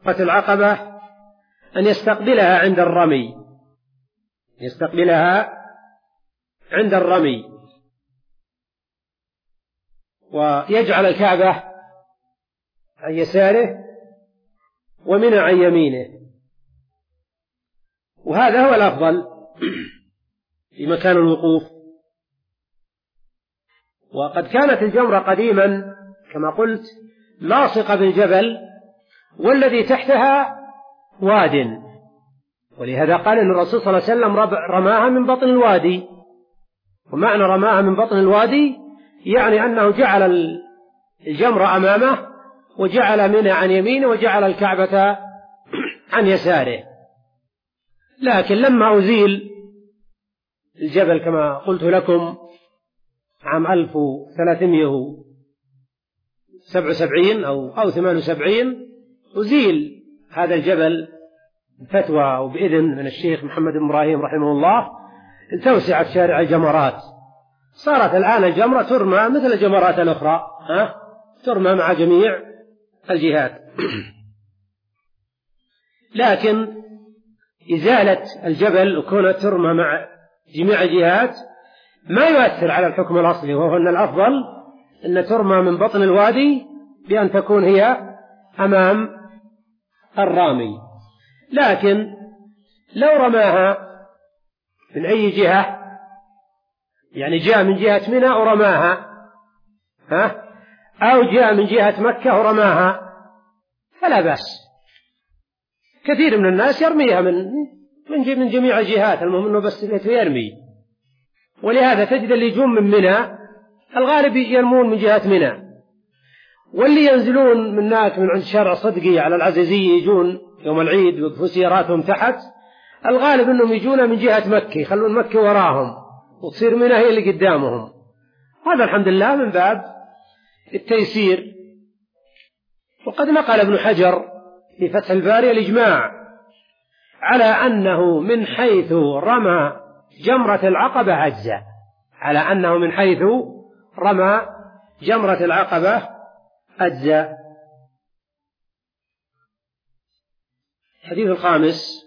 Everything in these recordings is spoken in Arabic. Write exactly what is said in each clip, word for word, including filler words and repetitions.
العقبة أن يستقبلها عند الرمي، يستقبلها عند الرمي ويجعل الكعبة عن يساره ومنى عن يمينه، وهذا هو الأفضل في مكان الوقوف. وقد كانت الجمرة قديما كما قلت لاصقة بالجبل والذي تحتها واد، ولهذا قال إن الرسول صلى الله عليه وسلم رماها من بطن الوادي. ومعنى رماها من بطن الوادي يعني أنه جعل الجمرة أمامه وجعل منى عن يمينه وجعل الكعبة عن يساره. لكن لما أزيل الجبل كما قلت لكم عام ألف وثلاثمائة وسبعة وسبعين أو أو ثمانية وسبعين أزيل هذا الجبل فتوى وبإذن من الشيخ محمد بن إبراهيم رحمه الله، توسعت شارع الجمرات، صارت الآن الجمرة ترمى مثل الجمرات الأخرى، ها؟ ترمى مع جميع الجهات. لكن إزالة الجبل وكونها ترمى مع جميع الجهات ما يؤثر على الحكم الأصلي، وهو أن الأفضل أن ترمى من بطن الوادي بأن تكون هي أمام الرامي. لكن لو رماها من أي جهة، يعني جاء من جهة منى ورماها، ها؟ أو جاء من جهة مكة ورماها، فلا بأس. كثير من الناس يرميها من من جميع الجهات، المهم أنه بس يرمي. ولهذا تجد اللي يجون من منى الغالب يرمون من جهة منى، واللي ينزلون من هناك من عند شارع صدقي على العزيزية يجون يوم العيد ويقفوا سياراتهم تحت، الغالب أنهم يجون من جهة مكة، يخلون مكة وراهم وتصير منى هي اللي قدامهم. هذا الحمد لله من باب التيسير. وقد نقل ابن حجر في فتح الباري الإجماع على أنه من حيث رمى جمرة العقبة أجزاء، على أنه من حيث رمى جمرة العقبة أجزاء. الحديث الخامس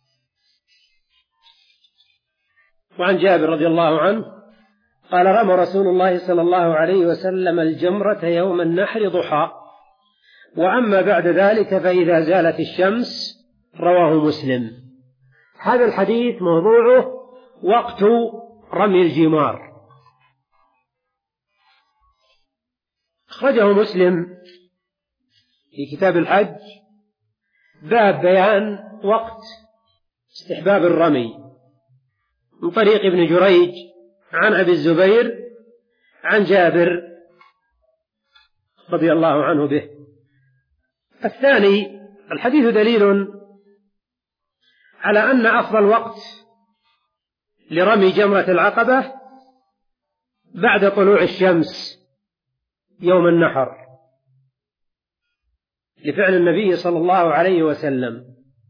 وعن جابر رضي الله عنه قال رمى رسول الله صلى الله عليه وسلم الجمرة يوم النحر ضحى، وأما بعد ذلك فإذا زالت الشمس. رواه مسلم. هذا الحديث موضوعه وقت رمي الجمار. أخرجه مسلم في كتاب الحج باب بيان وقت استحباب الرمي من طريق ابن جريج عن أبي الزبير عن جابر رضي الله عنه به. الثاني الحديث دليل على أن أفضل وقت لرمي جمرة العقبة بعد طلوع الشمس يوم النحر، لفعل النبي صلى الله عليه وسلم.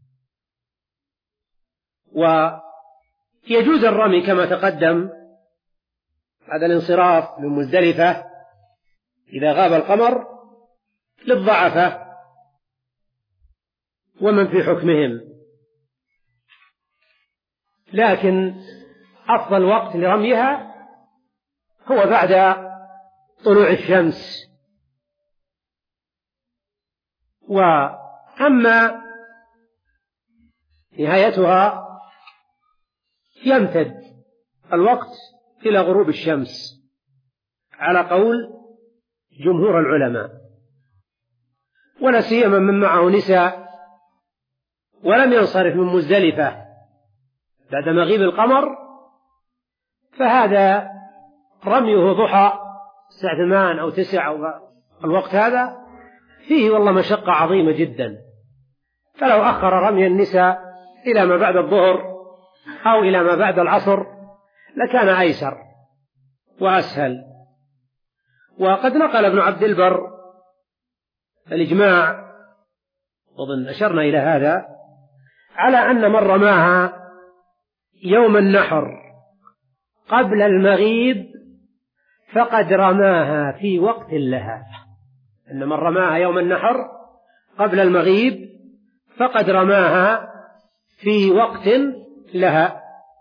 ويجوز الرمي كما تقدم هذا الانصراف من مزدلفة إذا غاب القمر للضعفة ومن في حكمهم، لكن أفضل وقت لرميها هو بعد طلوع الشمس. وأما نهايتها يمتد الوقت إلى غروب الشمس على قول جمهور العلماء، ولا سيما من معه نساء ولم ينصرف من مزدلفة بعد مغيب القمر، فهذا رميه ضحى الساعة ثمان أو تسع أو الوقت هذا فيه والله مشقة عظيمة جدا. فلو أخر رمي النساء إلى ما بعد الظهر أو إلى ما بعد العصر لكان أيسر وأسهل. وقد نقل ابن عبد البر الإجماع، وظن أشرنا إلى هذا، على أن من رماها يوم النحر قبل المغيب فقد رماها في وقت لها، أن من رماها يوم النحر قبل المغيب فقد رماها في وقت لها.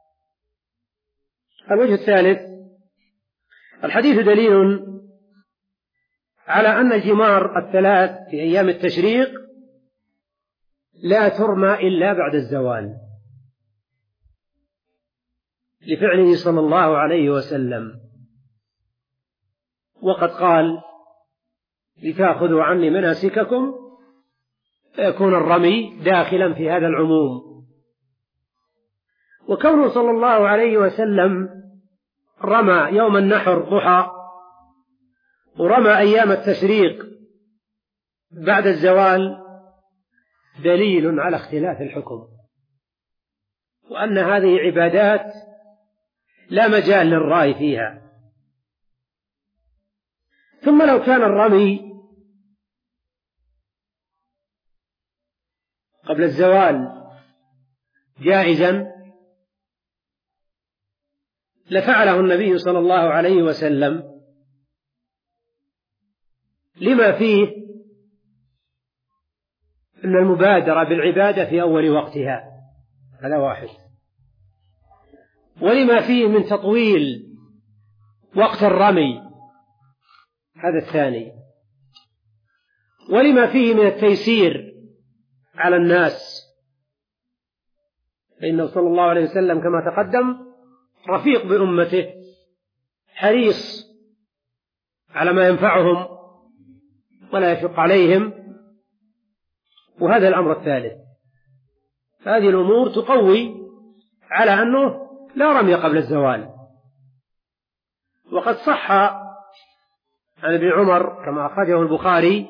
الوجه الثالث: الحديث دليل على أن الجمار الثلاث في أيام التشريق لا ترمى إلا بعد الزوال، لفعله صلى الله عليه وسلم، وقد قال: لتأخذوا عني مناسككم، فيكون الرمي داخلا في هذا العموم. وكونه صلى الله عليه وسلم رمى يوم النحر ضحى ورمى أيام التشريق بعد الزوال دليل على اختلاف الحكم، وأن هذه عبادات لا مجال للرأي فيها. ثم لو كان الرمي قبل الزوال جائزا لفعله النبي صلى الله عليه وسلم، لما فيه أن المبادرة بالعبادة في أول وقتها، هذا واحد، ولما فيه من تطويل وقت الرمي، هذا الثاني، ولما فيه من التيسير على الناس، فإنه صلى الله عليه وسلم كما تقدم رفيق بأمته، حريص على ما ينفعهم ولا يشق عليهم. وهذا الأمر الثالث، هذه الأمور تقوي على أنه لا رمي قبل الزوال. وقد صح عن ابن عمر كما أخرجه البخاري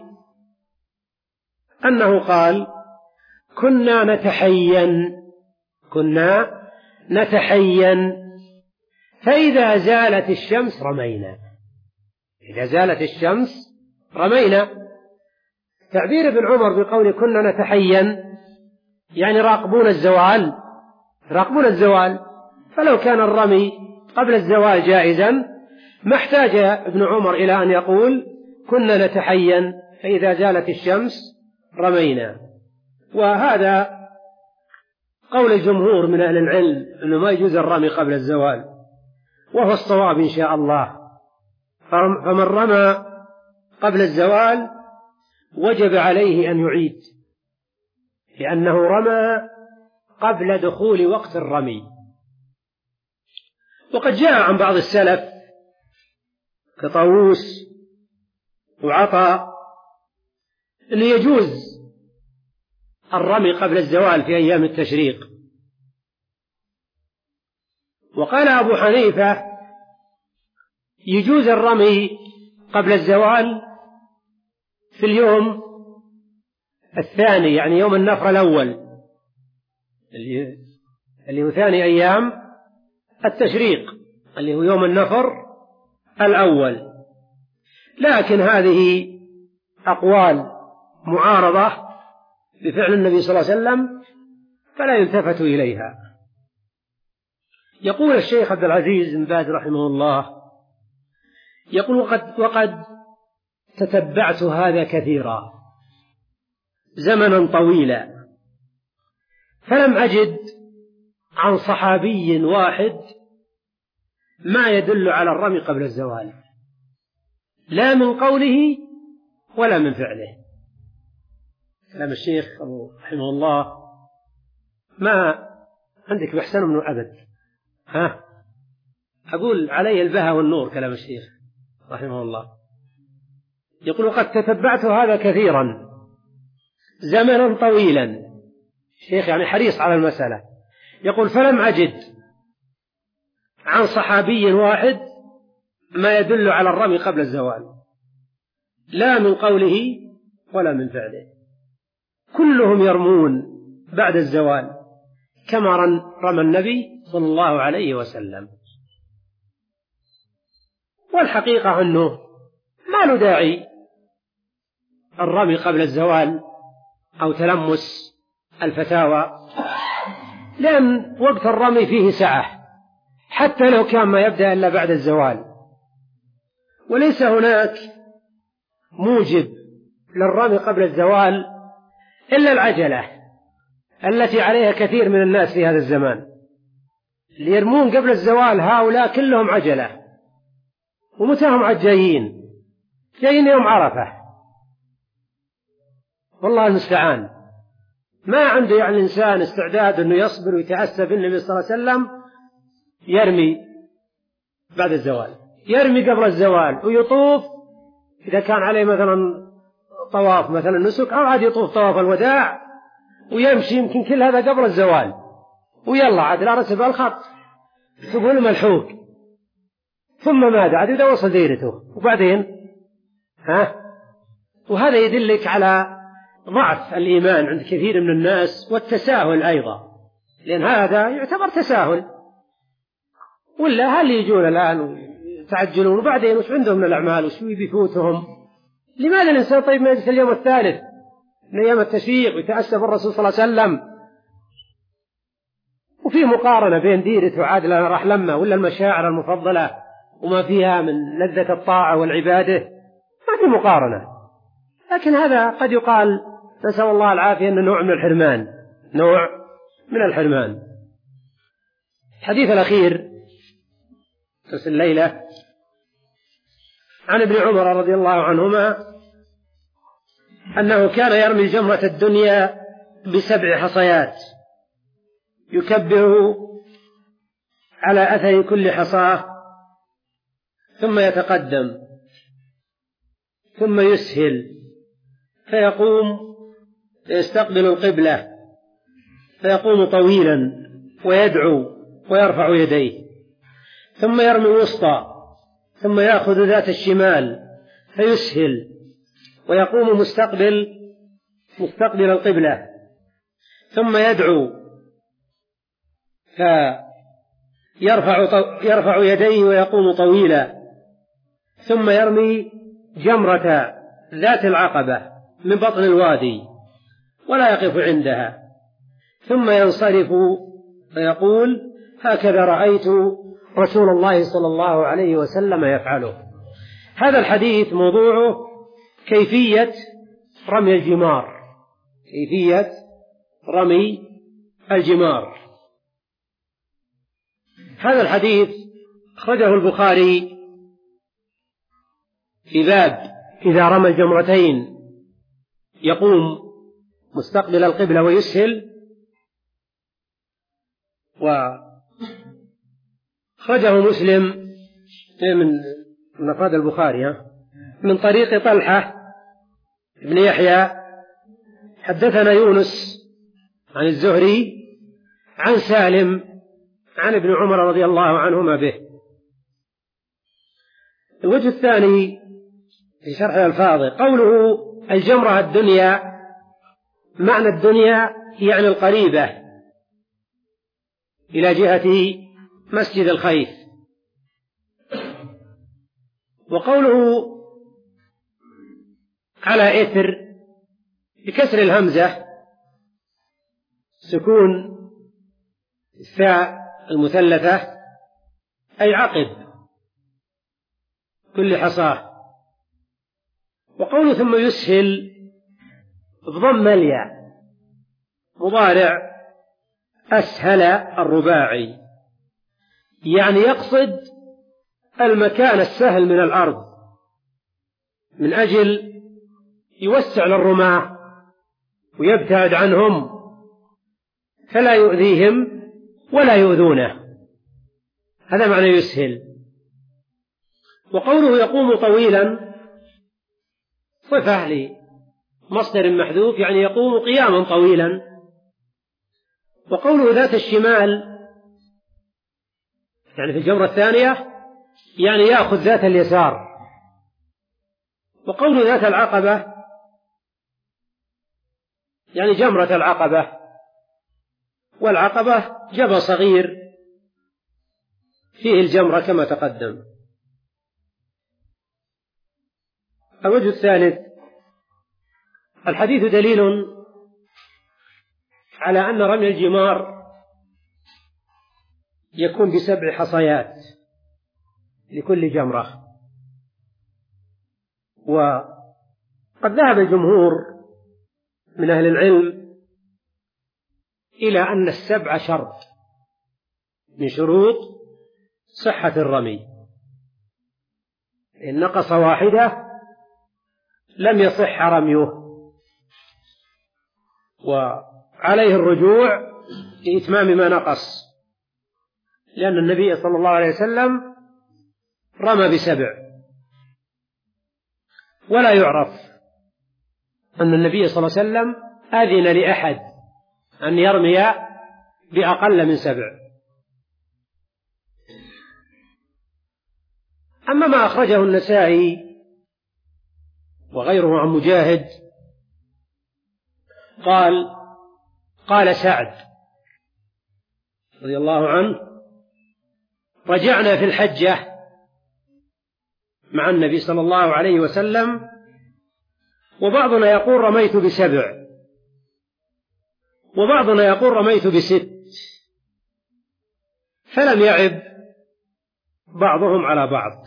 أنه قال: كنا نتحين كنا نتحين فإذا زالت الشمس رمينا. إذا زالت الشمس رمينا. تعبير ابن عمر بقول كنا نتحين يعني راقبون الزوال، راقبون الزوال. فلو كان الرمي قبل الزوال جائزا ما احتاج ابن عمر إلى أن يقول كنا نتحين فإذا زالت الشمس رمينا. وهذا قول الجمهور من أهل العلم أنه ما يجوز الرمي قبل الزوال، وهو الصواب إن شاء الله. فمن رمى قبل الزوال وجب عليه أن يعيد، لأنه رمى قبل دخول وقت الرمي. وقد جاء عن بعض السلف كطاووس وعطاء أنه يجوز الرمي قبل الزوال في أيام التشريق. وقال أبو حنيفة يجوز الرمي قبل الزوال في اليوم الثاني، يعني يوم النفر الأول اللي هو ثاني أيام التشريق، اللي هو يوم النفر الأول. لكن هذه أقوال معارضة بفعل النبي صلى الله عليه وسلم فلا يلتفت إليها. يقول الشيخ عبد العزيز بن باز رحمه الله، يقول: وقد, وقد تتبعت هذا كثيرا زمنا طويلا فلم أجد عن صحابي واحد ما يدل على الرمي قبل الزوال، لا من قوله ولا من فعله. كلام الشيخ رحمه الله ما عندك بحسن منه أبد. ها أقول عليه البهى والنور كلام الشيخ رحمه الله. يقول: قد تتبعت هذا كثيرا زمنا طويلا. الشيخ يعني حريص على المسألة. يقول: فلم أجد عن صحابي واحد ما يدل على الرمي قبل الزوال، لا من قوله ولا من فعله، كلهم يرمون بعد الزوال كما رمى النبي صلى الله عليه وسلم. والحقيقة أنه ما له داعي الرمي قبل الزوال أو تلمس الفتاوى، لأن وقت الرمي فيه سعة حتى لو كان ما يبدأ إلا بعد الزوال، وليس هناك موجب للرمي قبل الزوال إلا العجلة، التي عليها كثير من الناس في هذا الزمان، اللي يرمون قبل الزوال هؤلاء كلهم عجلة، ومتى هم جايين؟ جايين يوم عرفة، والله المستعان. ما عنده يعني الإنسان استعداد أنه يصبر ويتأسى بالنبي صلى الله عليه وسلم، يرمي بعد الزوال، يرمي قبل الزوال ويطوف إذا كان عليه مثلا طواف مثلا نسك، أو عاد يطوف طواف الوداع ويمشي يمكن كل هذا قبل الزوال، ويلا عاد لا رسب الخط تقول ملحوق، ثم ماذا عاد إذا وصل ديرته وبعدين ها. وهذا يدلك على ضعف الإيمان عند كثير من الناس، والتساهل أيضا، لأن هذا يعتبر تساهل. ولا هل يجون الآن ويتعجلون وبعدين وش عندهم من الأعمال وش بيفوتهم؟ لماذا الإنسان طيب ما يجلس اليوم الثالث من أيام التشريق ويتأسى بالرسول صلى الله عليه وسلم؟ وفي مقارنة بين ديرته وعاد راح لما ولا المشاعر المفضلة وما فيها من لذة الطاعة والعبادة، ما في مقارنة. لكن هذا قد يقال نسأل الله العافية أنه نوع من الحرمان، نوع من الحرمان. الحديث الأخير في الليلة عن ابن عمر رضي الله عنهما أنه كان يرمي جمرة الدنيا بسبع حصيات، يكبر على أثر كل حصاة، ثم يتقدم، ثم يسهل، فيقوم يستقبل القبلة، فيقوم طويلا ويدعو ويرفع يديه، ثم يرمي الوسطى، ثم يأخذ ذات الشمال فيسهل، ويقوم مستقبل مستقبل القبلة، ثم يدعو فيرفع يرفع يديه ويقوم طويلا، ثم يرمي جمرة ذات العقبة من بطن الوادي ولا يقف عندها، ثم ينصرف فيقول هكذا رأيت رسول الله صلى الله عليه وسلم يفعله. هذا الحديث موضوعه كيفية رمي الجمار، كيفية رمي الجمار. هذا الحديث أخرجه البخاري في باب إذا رمى الجمرتين يقوم مستقبل القبلة ويسهل، وأخرجه مسلم من من أفراد البخاري من طريق طلحة بن يحيى حدثنا يونس عن الزهري عن سالم عن ابن عمر رضي الله عنهما به. الوجه الثاني في شرح الألفاظ قوله الجمرة الدنيا، معنى الدنيا يعني القريبة إلى جهة مسجد الخيف. وقوله على إثر بكسر الهمزة سكون الثاء المثلثة أي عقب كل حصاه. وقوله ثم يسهل بضم الياء مضارع أسهل الرباعي، يعني يقصد المكان السهل من الأرض من أجل يوسع للرماة ويبتعد عنهم فلا يؤذيهم ولا يؤذونه، هذا معنى يسهل. وقوله يقوم طويلا صفة لمصدر محذوف يعني يقوم قياما طويلا. وقوله ذات الشمال يعني في الجمرة الثانية يعني يأخذ ذات اليسار. وقوله ذات العقبة يعني جمرة العقبة، والعقبة جبل صغير فيه الجمرة كما تقدم. الوجه الثالث الحديث دليل على أن رمي الجمار يكون بسبع حصيات لكل جمرة. وقد ذهب الجمهور من أهل العلم إلى أن السبع شرط من شروط صحة الرمي، إن نقص واحدة لم يصح رميه، وعليه الرجوع لإتمام ما نقص، لأن النبي صلى الله عليه وسلم رمى بسبع، ولا يعرف أن النبي صلى الله عليه وسلم أذن لأحد أن يرمي بأقل من سبع. أما ما أخرجه النسائي وغيره عن مجاهد قال قال سعد رضي الله عنه: رجعنا في الحجة مع النبي صلى الله عليه وسلم، وبعضنا يقول رميت بسبع، وبعضنا يقول رميت بست، فلم يعب بعضهم على بعض.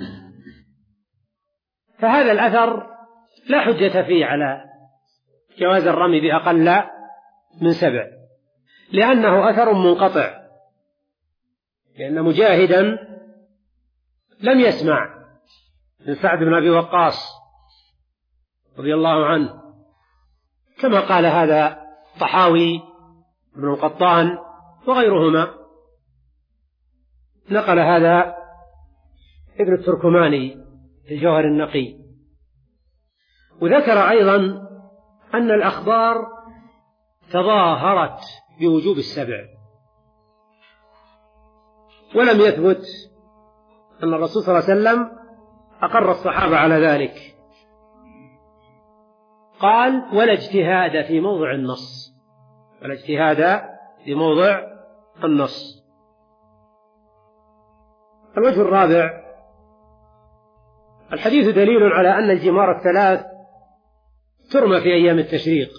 فهذا الأثر لا حجة فيه على جواز الرمي بأقل من سبع، لأنه أثر منقطع، لأن مجاهدا لم يسمع من سعد بن أبي وقاص رضي الله عنه، كما قال هذا طحاوي بن القطان وغيرهما، نقل هذا ابن التركماني في الجوهر النقي. وذكر أيضا أن الأخبار تظاهرت بوجوب السبع، ولم يثبت أن الرسول صلى الله عليه وسلم أقر الصحابة على ذلك. قال: ولا اجتهاد في موضع النص، ولا اجتهاد في موضع النص. الوجه الرابع: الحديث دليل على أن الجمار الثلاث ترمى في أيام التشريق،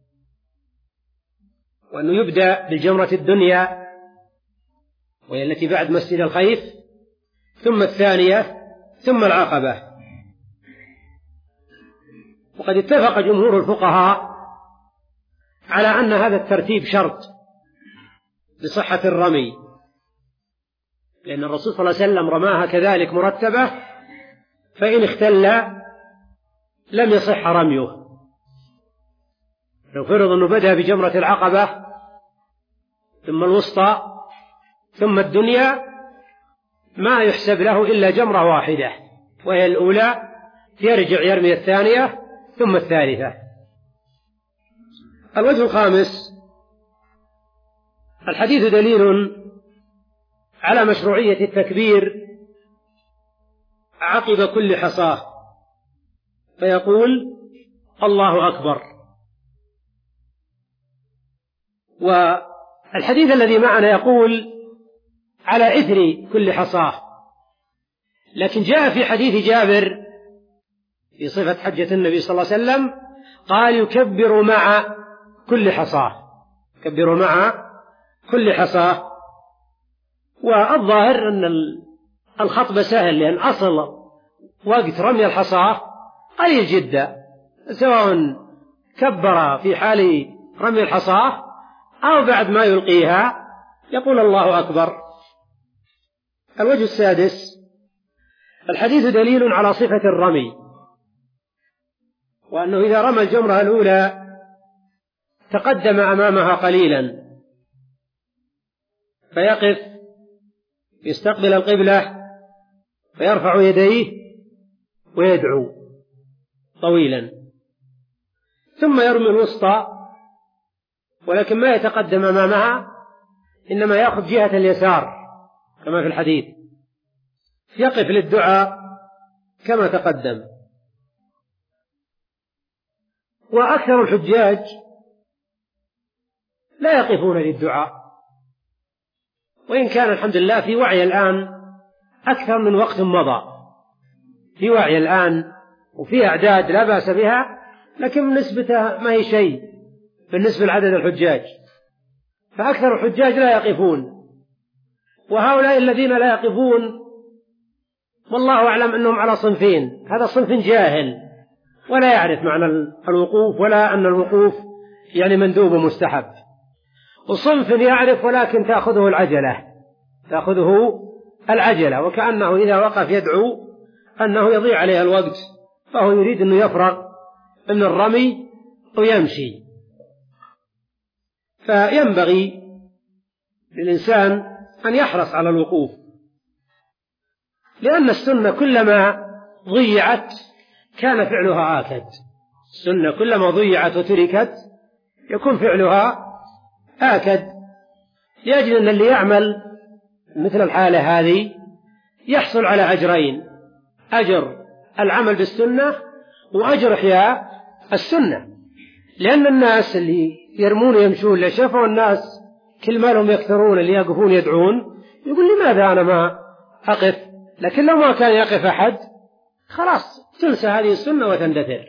وأنه يبدأ بالجمرة الدنيا وهي التي بعد مسجد الخيف، ثم الثانية، ثم العقبة. وقد اتفق جمهور الفقهاء على أن هذا الترتيب شرط لصحة الرمي، لأن الرسول صلى الله عليه وسلم رماها كذلك مرتبة، فإن اختل لم يصح رميه. لو فرض أنه بدأ بجمرة العقبة ثم الوسطى ثم الدنيا، ما يحسب له إلا جمرة واحدة وهي الأولى، يرجع يرمي الثانية ثم الثالثة. الوجه الخامس: الحديث دليل على مشروعية التكبير عقب كل حصاة، فيقول الله أكبر. والحديث الذي معنا يقول على إثر كل حصاة، لكن جاء في حديث جابر في صفة حجة النبي صلى الله عليه وسلم قال يكبر مع كل حصاة، يكبر مع كل حصاة. والظاهر أن الخطبة سهل، لأن أصل وقت رمي الحصاة قليل جدا، سواء كبر في حال رمي الحصاة أو بعد ما يلقيها يقول الله أكبر. الوجه السادس: الحديث دليل على صفة الرمي، وأنه إذا رمى الجمرة الأولى تقدم أمامها قليلا فيقف يستقبل القبلة فيرفع يديه ويدعو طويلا، ثم يرمي الوسطى، ولكن ما يتقدم أمامها، إنما يأخذ جهة اليسار كما في الحديث، يقف للدعاء كما تقدم. وأكثر الحجاج لا يقفون للدعاء، وإن كان الحمد لله في وعي الآن أكثر من وقت مضى، في وعي الآن وفي أعداد لا بأس بها، لكن نسبتها ما هي شيء بالنسبة لعدد الحجاج، فأكثر الحجاج لا يقفون. وهؤلاء الذين لا يقفون والله أعلم أنهم على صنفين: هذا صنف جاهل ولا يعرف معنى الوقوف، ولا أن الوقوف يعني مندوب ومستحب، وصنف يعرف ولكن تأخذه العجلة تأخذه العجلة وكأنه إذا وقف يدعو أنه يضيع عليه الوقت، فهو يريد أنه يفرغ من الرمي ويمشي. فينبغي للإنسان أن يحرص على الوقوف، لأن السنة كلما ضيعت كان فعلها آكد. السنة كلما ضيعت وتركت يكون فعلها آكد، لأجل أن اللي يعمل مثل الحالة هذه يحصل على أجرين: أجر العمل بالسنة وأجر إحياء السنة. لأن الناس اللي يرمون يمشون اللي شافوا الناس كل ما لهم يكثرون اللي يقفون يدعون يقول لماذا أنا ما أقف؟ لكن لو ما كان يقف أحد خلاص تنسى هذه السنة وتندثر.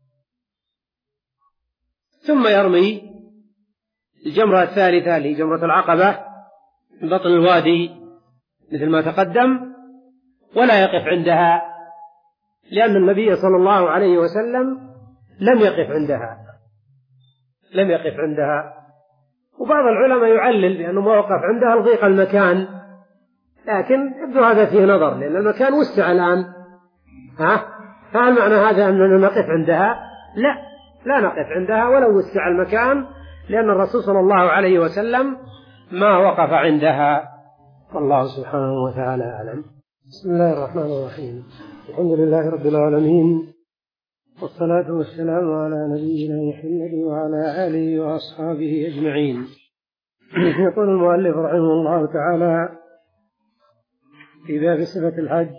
ثم يرمي الجمرة الثالثة اللي جمرة العقبة من بطن الوادي مثل ما تقدم، ولا يقف عندها، لأن النبي صلى الله عليه وسلم لم يقف عندها لم يقف عندها وبعض العلماء يعلل بأنه ما وقف عندها لضيق المكان، لكن يبدو هذا فيه نظر، لأن المكان وسع الآن. ها فهل معنى هذا أننا نقف عندها؟ لا لا نقف عندها ولو وسع المكان، لأن الرسول صلى الله عليه وسلم ما وقف عندها. والله سبحانه وتعالى أعلم. بسم الله الرحمن الرحيم. الحمد لله رب العالمين، والصلاة والسلام على نبينا محمد وعلى آله وأصحابه أجمعين. يقول المؤلف رحمه الله تعالى في باب صفة الحج: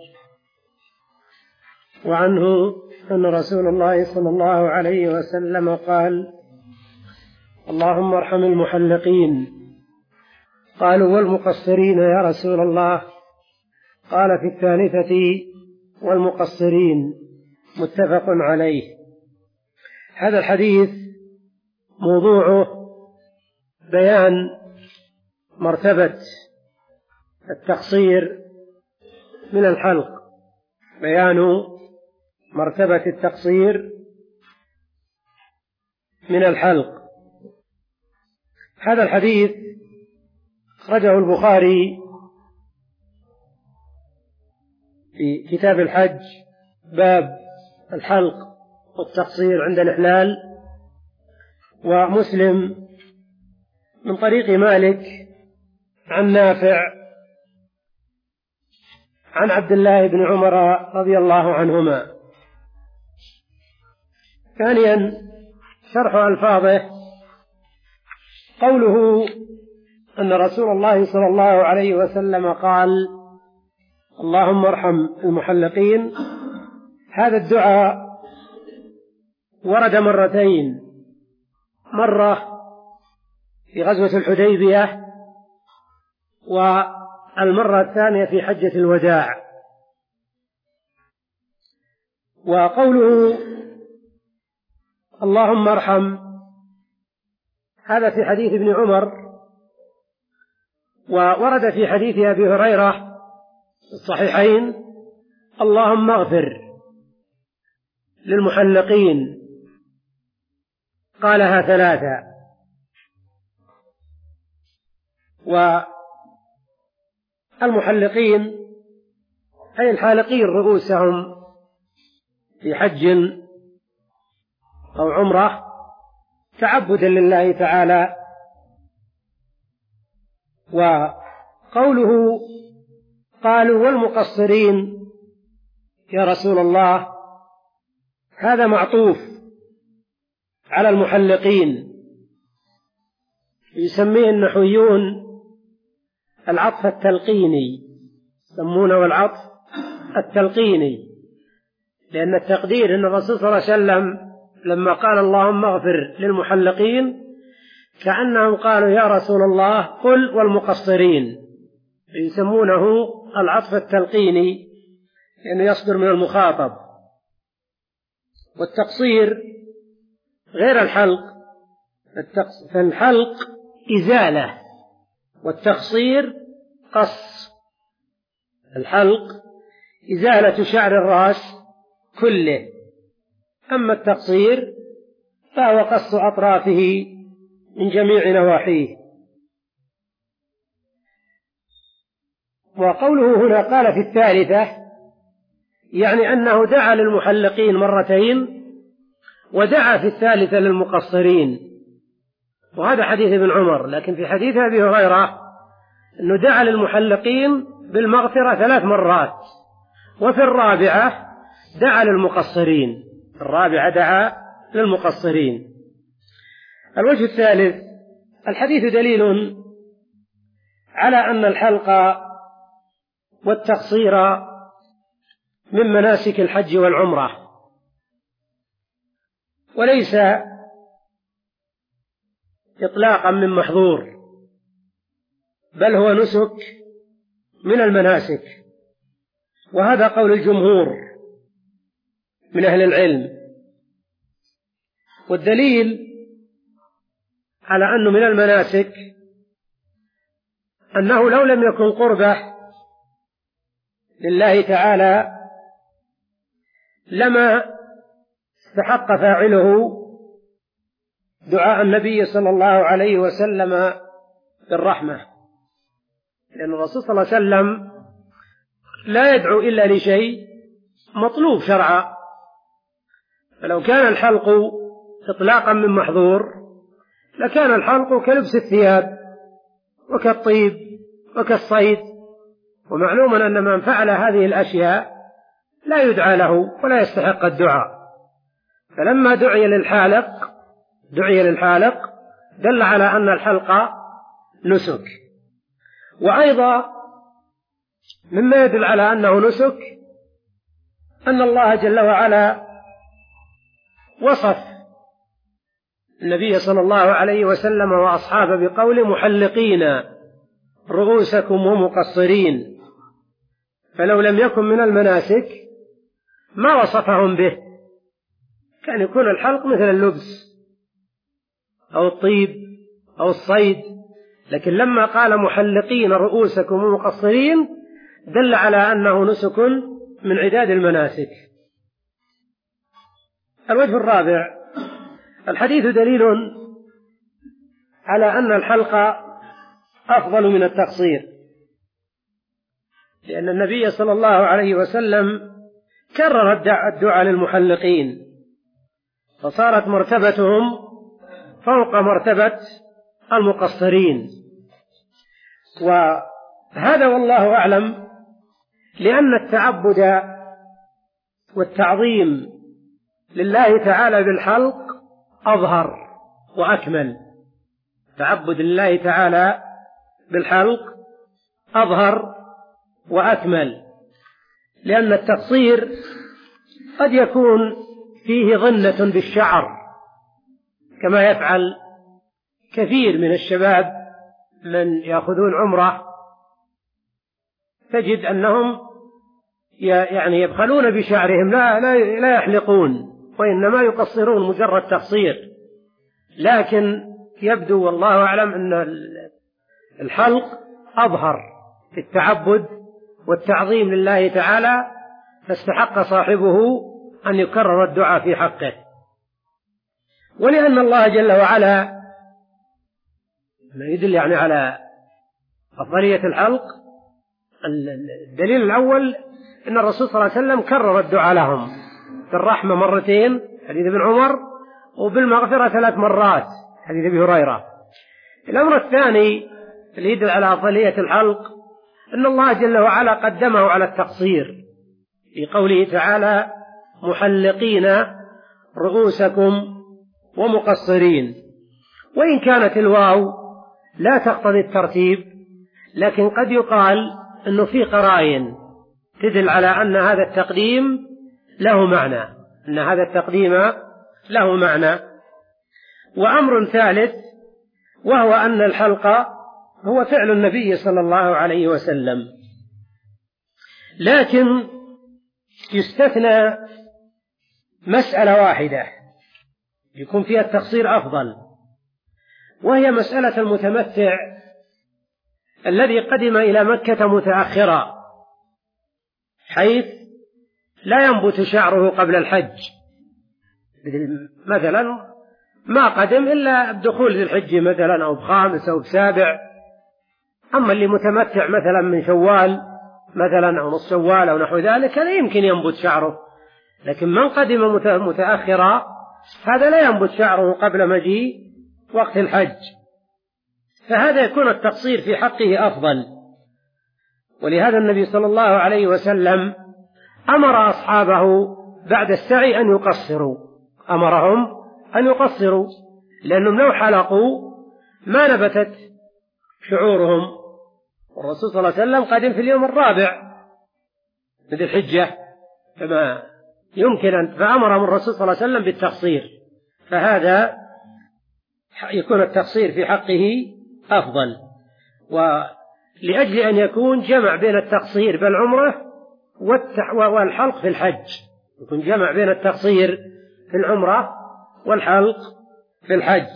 وعنه أن رسول الله صلى الله عليه وسلم قال: اللهم ارحم المحلقين. قالوا: والمقصرين يا رسول الله؟ قال: في الثالثة والمقصرين. متفق عليه. هذا الحديث موضوعه بيان مرتبة التقصير من الحلق، بيان مرتبة التقصير من الحلق. هذا الحديث أخرجه البخاري في كتاب الحج باب الحلق والتقصير عند الإحلال، ومسلم من طريق مالك عن نافع عن عبد الله بن عمر رضي الله عنهما. ثانيا شرح ألفاظه: قوله أن رسول الله صلى الله عليه وسلم قال: اللهم ارحم المحلقين. هذا الدعاء ورد مرتين، مرة في غزوة الحديبية، والمرة الثانية في حجة الوداع. وقوله اللهم ارحم هذا في حديث ابن عمر، وورد في حديث أبي هريرة الصحيحين: اللهم اغفر للمحلقين. قالها ثلاثة. والمحلقين أي الحالقين رؤوسهم في حج أو عمرة تعبدا لله تعالى. وقوله قالوا: والمقصرين يا رسول الله؟ هذا معطوف على المحلقين، يسميه النحويون العطف التلقيني، يسمونه العطف التلقيني، لأن التقدير أن الرسول صلى الله عليه وسلم لما قال اللهم اغفر للمحلقين كأنهم قالوا يا رسول الله قل والمقصرين، يسمونه العطف التلقيني لأنه يصدر من المخاطب. والتقصير غير الحلق، فالحلق إزالة والتقصير قص. الحلق إزالة شعر الرأس كله، أما التقصير فهو قص أطرافه من جميع نواحيه. وقوله هنا قال في الثالثة يعني أنه دعا للمحلقين مرتين ودعا في الثالثة للمقصرين، وهذا حديث ابن عمر. لكن في حديث أبي هريرة أنه دعا للمحلقين بالمغفرة ثلاث مرات، وفي الرابعة دعا للمقصرين، الرابعة دعا للمقصرين. الوجه الثالث: الحديث دليل على أن الحلق والتقصير من مناسك الحج والعمرة، وليس إطلاقا من محظور، بل هو نسك من المناسك، وهذا قول الجمهور من أهل العلم. والدليل على أنه من المناسك أنه لو لم يكن قربة لله تعالى لما استحق فاعله دعاء النبي صلى الله عليه وسلم بالرحمة، لأن الرسول صلى الله عليه وسلم لا يدعو إلا لشيء مطلوب شرعا، فلو كان الحلق إطلاقا من محظور لكان الحلق كلبس الثياب وكالطيب وكالصيد، ومعلوم أن من فعل هذه الأشياء لا يدعى له ولا يستحق الدعاء. فلما دعي للحالق دعي للحالق دل على أن الحلق نسك. وأيضا مما يدل على أنه نسك أن الله جل وعلا وصف النبي صلى الله عليه وسلم وأصحابه بقول محلقين رؤوسكم ومقصرين، فلو لم يكن من المناسك ما وصفهم به، كان يكون الحلق مثل اللبس أو الطيب أو الصيد، لكن لما قال محلقين رؤوسكم ومقصرين دل على أنه نسك من عداد المناسك. الوجه الرابع: الحديث دليل على أن الحلق أفضل من التقصير، لأن النبي صلى الله عليه وسلم كرر الدعاء للمحلقين، فصارت مرتبتهم فوق مرتبة المقصرين. وهذا والله أعلم لأن التعبد والتعظيم لله تعالى بالحلق أظهر وأكمل. تعبد الله تعالى بالحلق أظهر وأكمل، لأن التقصير قد يكون فيه ظنة بالشعر، كما يفعل كثير من الشباب من يأخذون عمرة، تجد أنهم يعني يبخلون بشعرهم، لا, لا, لا يحلقون، وإنما يقصرون مجرد تقصير. لكن يبدو والله أعلم أن الحلق أظهر في التعبد والتعظيم لله تعالى، فاستحق صاحبه أن يكرر الدعاء في حقه. ولأن الله جل وعلا يدل يعني على أفضلية الحلق، الدليل الأول أن الرسول صلى الله عليه وسلم كرر الدعاء لهم بالرحمة مرتين حديث ابن عمر، وبالمغفرة ثلاث مرات حديث أبي هريرة. الأمر الثاني اللي يدل على أفضلية الحلق أن الله جل وعلا قدمه على التقصير في قوله تعالى محلقين رؤوسكم ومقصرين، وإن كانت الواو لا تقتضي الترتيب، لكن قد يقال أنه في قرائن تدل على أن هذا التقديم له معنى أن هذا التقديم له معنى. وأمر ثالث وهو أن الحلق هو فعل النبي صلى الله عليه وسلم، لكن يستثنى مسألة واحدة يكون فيها التقصير أفضل، وهي مسألة المتمتع الذي قدم إلى مكة متأخرا، حيث لا ينبت شعره قبل الحج، مثلا ما قدم إلا بدخول ذي الحج مثلا أو بخامس أو بسابع أما اللي متمتع مثلا من شوال مثلا أو نص شوال أو نحو ذلك هذا يمكن ينبت شعره، لكن من قدم متأخرا هذا لا ينبت شعره قبل مجيء وقت الحج، فهذا يكون التقصير في حقه أفضل. ولهذا النبي صلى الله عليه وسلم أمر أصحابه بعد السعي أن يقصروا، أمرهم أن يقصروا، لأنهم لو حلقوا ما نبتت شعورهم. والرسول صلى الله عليه وسلم قادم في اليوم الرابع من ذي الحجة، فما يمكن أن فأمرهم الرسول صلى الله عليه وسلم بالتقصير، فهذا يكون التقصير في حقه أفضل. ولأجل أن يكون جمع بين التقصير بالعمرة والحلق في الحج، يكون جمع بين التقصير في العمرة والحلق في الحج.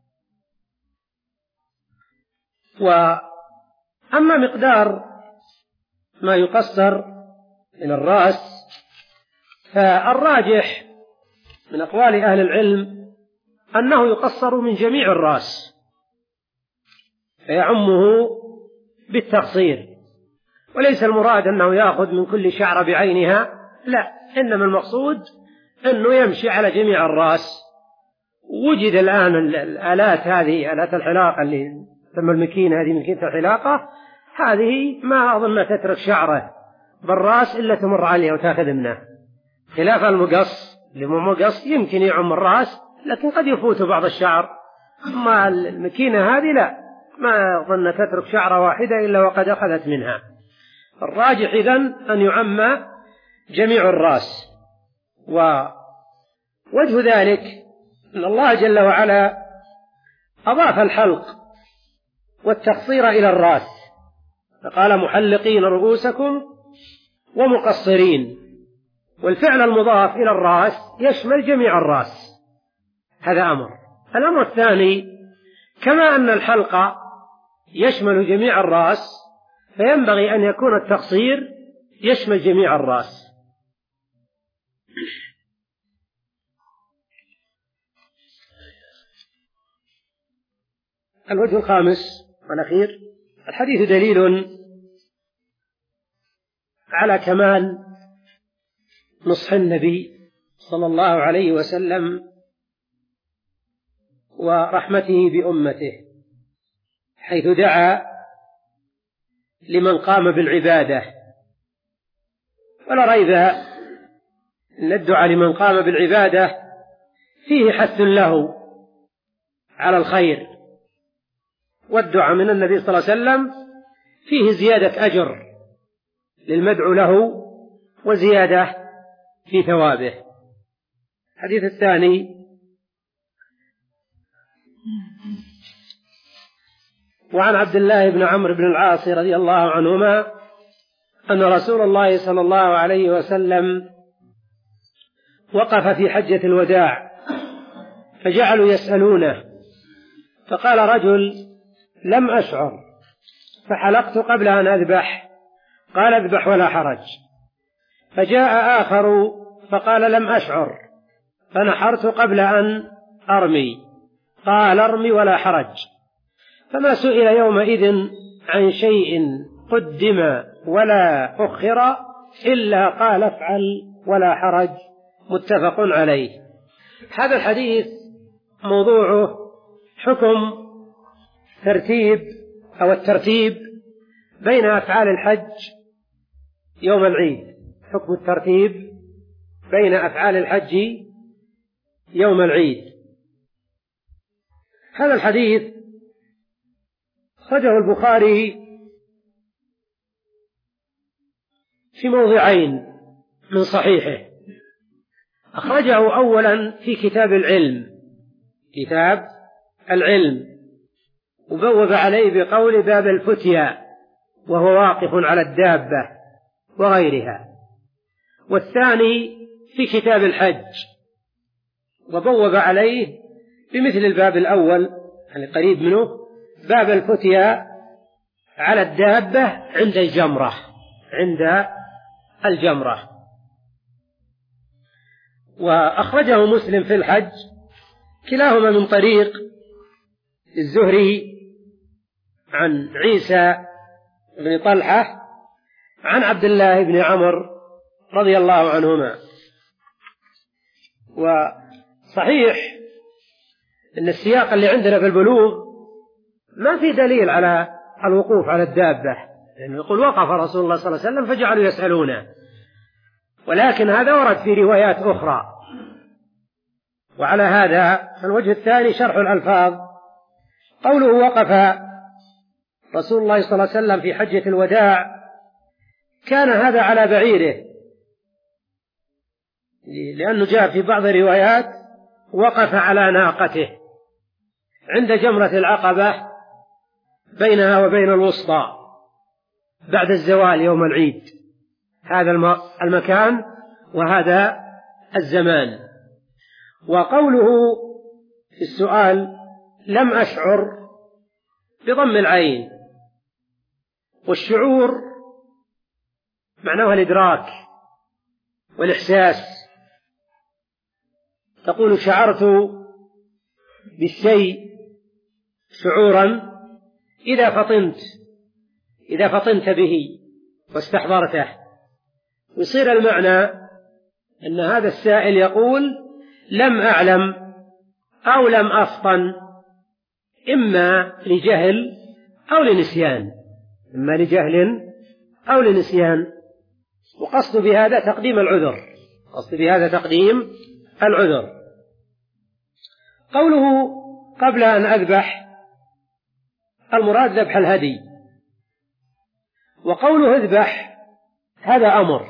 وأما مقدار ما يقصر من الرأس فالراجح من أقوال أهل العلم أنه يقصر من جميع الرأس فيعمه بالتقصير، وليس المراد أنه يأخذ من كل شعرة بعينها، لا، إنما المقصود أنه يمشي على جميع الرأس. وجد الآن الآلات هذه، آلات الحلاقة اللي تسمى المكينة، هذه مكينة الحلاقة، هذه ما أظن تترك شعره بالرأس إلا تمر عليه وتأخذ منه، خلاف المقص اللي مو مقص يمكن يعم الرأس لكن قد يفوت بعض الشعر. أما المكينة هذه لا، ما أظن تترك شعرة واحدة إلا وقد أخذت منها. الراجح إذن أن يعم جميع الرأس. ووجه ذلك أن الله جل وعلا أضاف الحلق والتقصير إلى الرأس، فقال محلقين رؤوسكم ومقصرين، والفعل المضاف إلى الرأس يشمل جميع الرأس، هذا أمر. الأمر الثاني، كما أن الحلق يشمل جميع الرأس فينبغي أن يكون التقصير يشمل جميع الرأس. الوجه الخامس والأخير، الحديث دليل على كمال نصح النبي صلى الله عليه وسلم ورحمته بأمته، حيث دعا لمن قام بالعبادة. ولا ريب أن الدعاء لمن قام بالعبادة فيه حث له على الخير، والدعاء من النبي صلى الله عليه وسلم فيه زيادة أجر للمدعو له وزيادة في ثوابه. الحديث الثاني، وعن عبد الله بن عمرو بن العاص رضي الله عنهما أن رسول الله صلى الله عليه وسلم وقف في حجة الوداع فجعلوا يسألونه، فقال رجل: لم أشعر فحلقت قبل أن أذبح، قال: اذبح ولا حرج. فجاء آخر فقال: لم أشعر فنحرت قبل أن أرمي، قال: ارمي ولا حرج. فما سئل يومئذ عن شيء قدم ولا أخر إلا قال: افعل ولا حرج، متفق عليه. هذا الحديث موضوعه حكم ترتيب أو الترتيب بين أفعال الحج يوم العيد، حكم الترتيب بين أفعال الحج يوم العيد. هذا الحديث أخرجه البخاري في موضعين من صحيحه. أخرجه أولا في كتاب العلم، كتاب العلم، وبوب عليه بقول باب الفتيا، وهو واقف على الدابة وغيرها. والثاني في كتاب الحج، وبوب عليه بمثل الباب الأول يعني قريب منه، باب الفتيا على الدابة عند الجمرة، عند الجمرة. وأخرجه مسلم في الحج، كلاهما من طريق الزهري عن عيسى بن طلحة عن عبد الله بن عمرو رضي الله عنهما. وصحيح أن السياق اللي عندنا في البلوغ ما في دليل على الوقوف على الدابة، يعني يقول وقف رسول الله صلى الله عليه وسلم فجعلوا يسألونه، ولكن هذا ورد في روايات أخرى. وعلى هذا الوجه الثاني شرح الألفاظ، قوله وقف رسول الله صلى الله عليه وسلم في حجة الوداع، كان هذا على بعيره، لأنه جاء في بعض الروايات وقف على ناقته عند جمرة العقبة بينها وبين الوسطى بعد الزوال يوم العيد، هذا المكان وهذا الزمان. وقوله في السؤال لم أشعر بضم العين، والشعور معناه الإدراك والإحساس، تقول شعرت بالشيء شعورا إذا فطنت إذا فطنت به واستحضرته. يصير المعنى أن هذا السائل يقول لم أعلم أو لم أفطن، إما لجهل أو لنسيان، إما لجهل أو لنسيان. وقصد بهذا تقديم العذر، قصد بهذا تقديم العذر. قوله قبل أن أذبح، المراد ذبح الهدي. وقوله اذبح هذا أمر،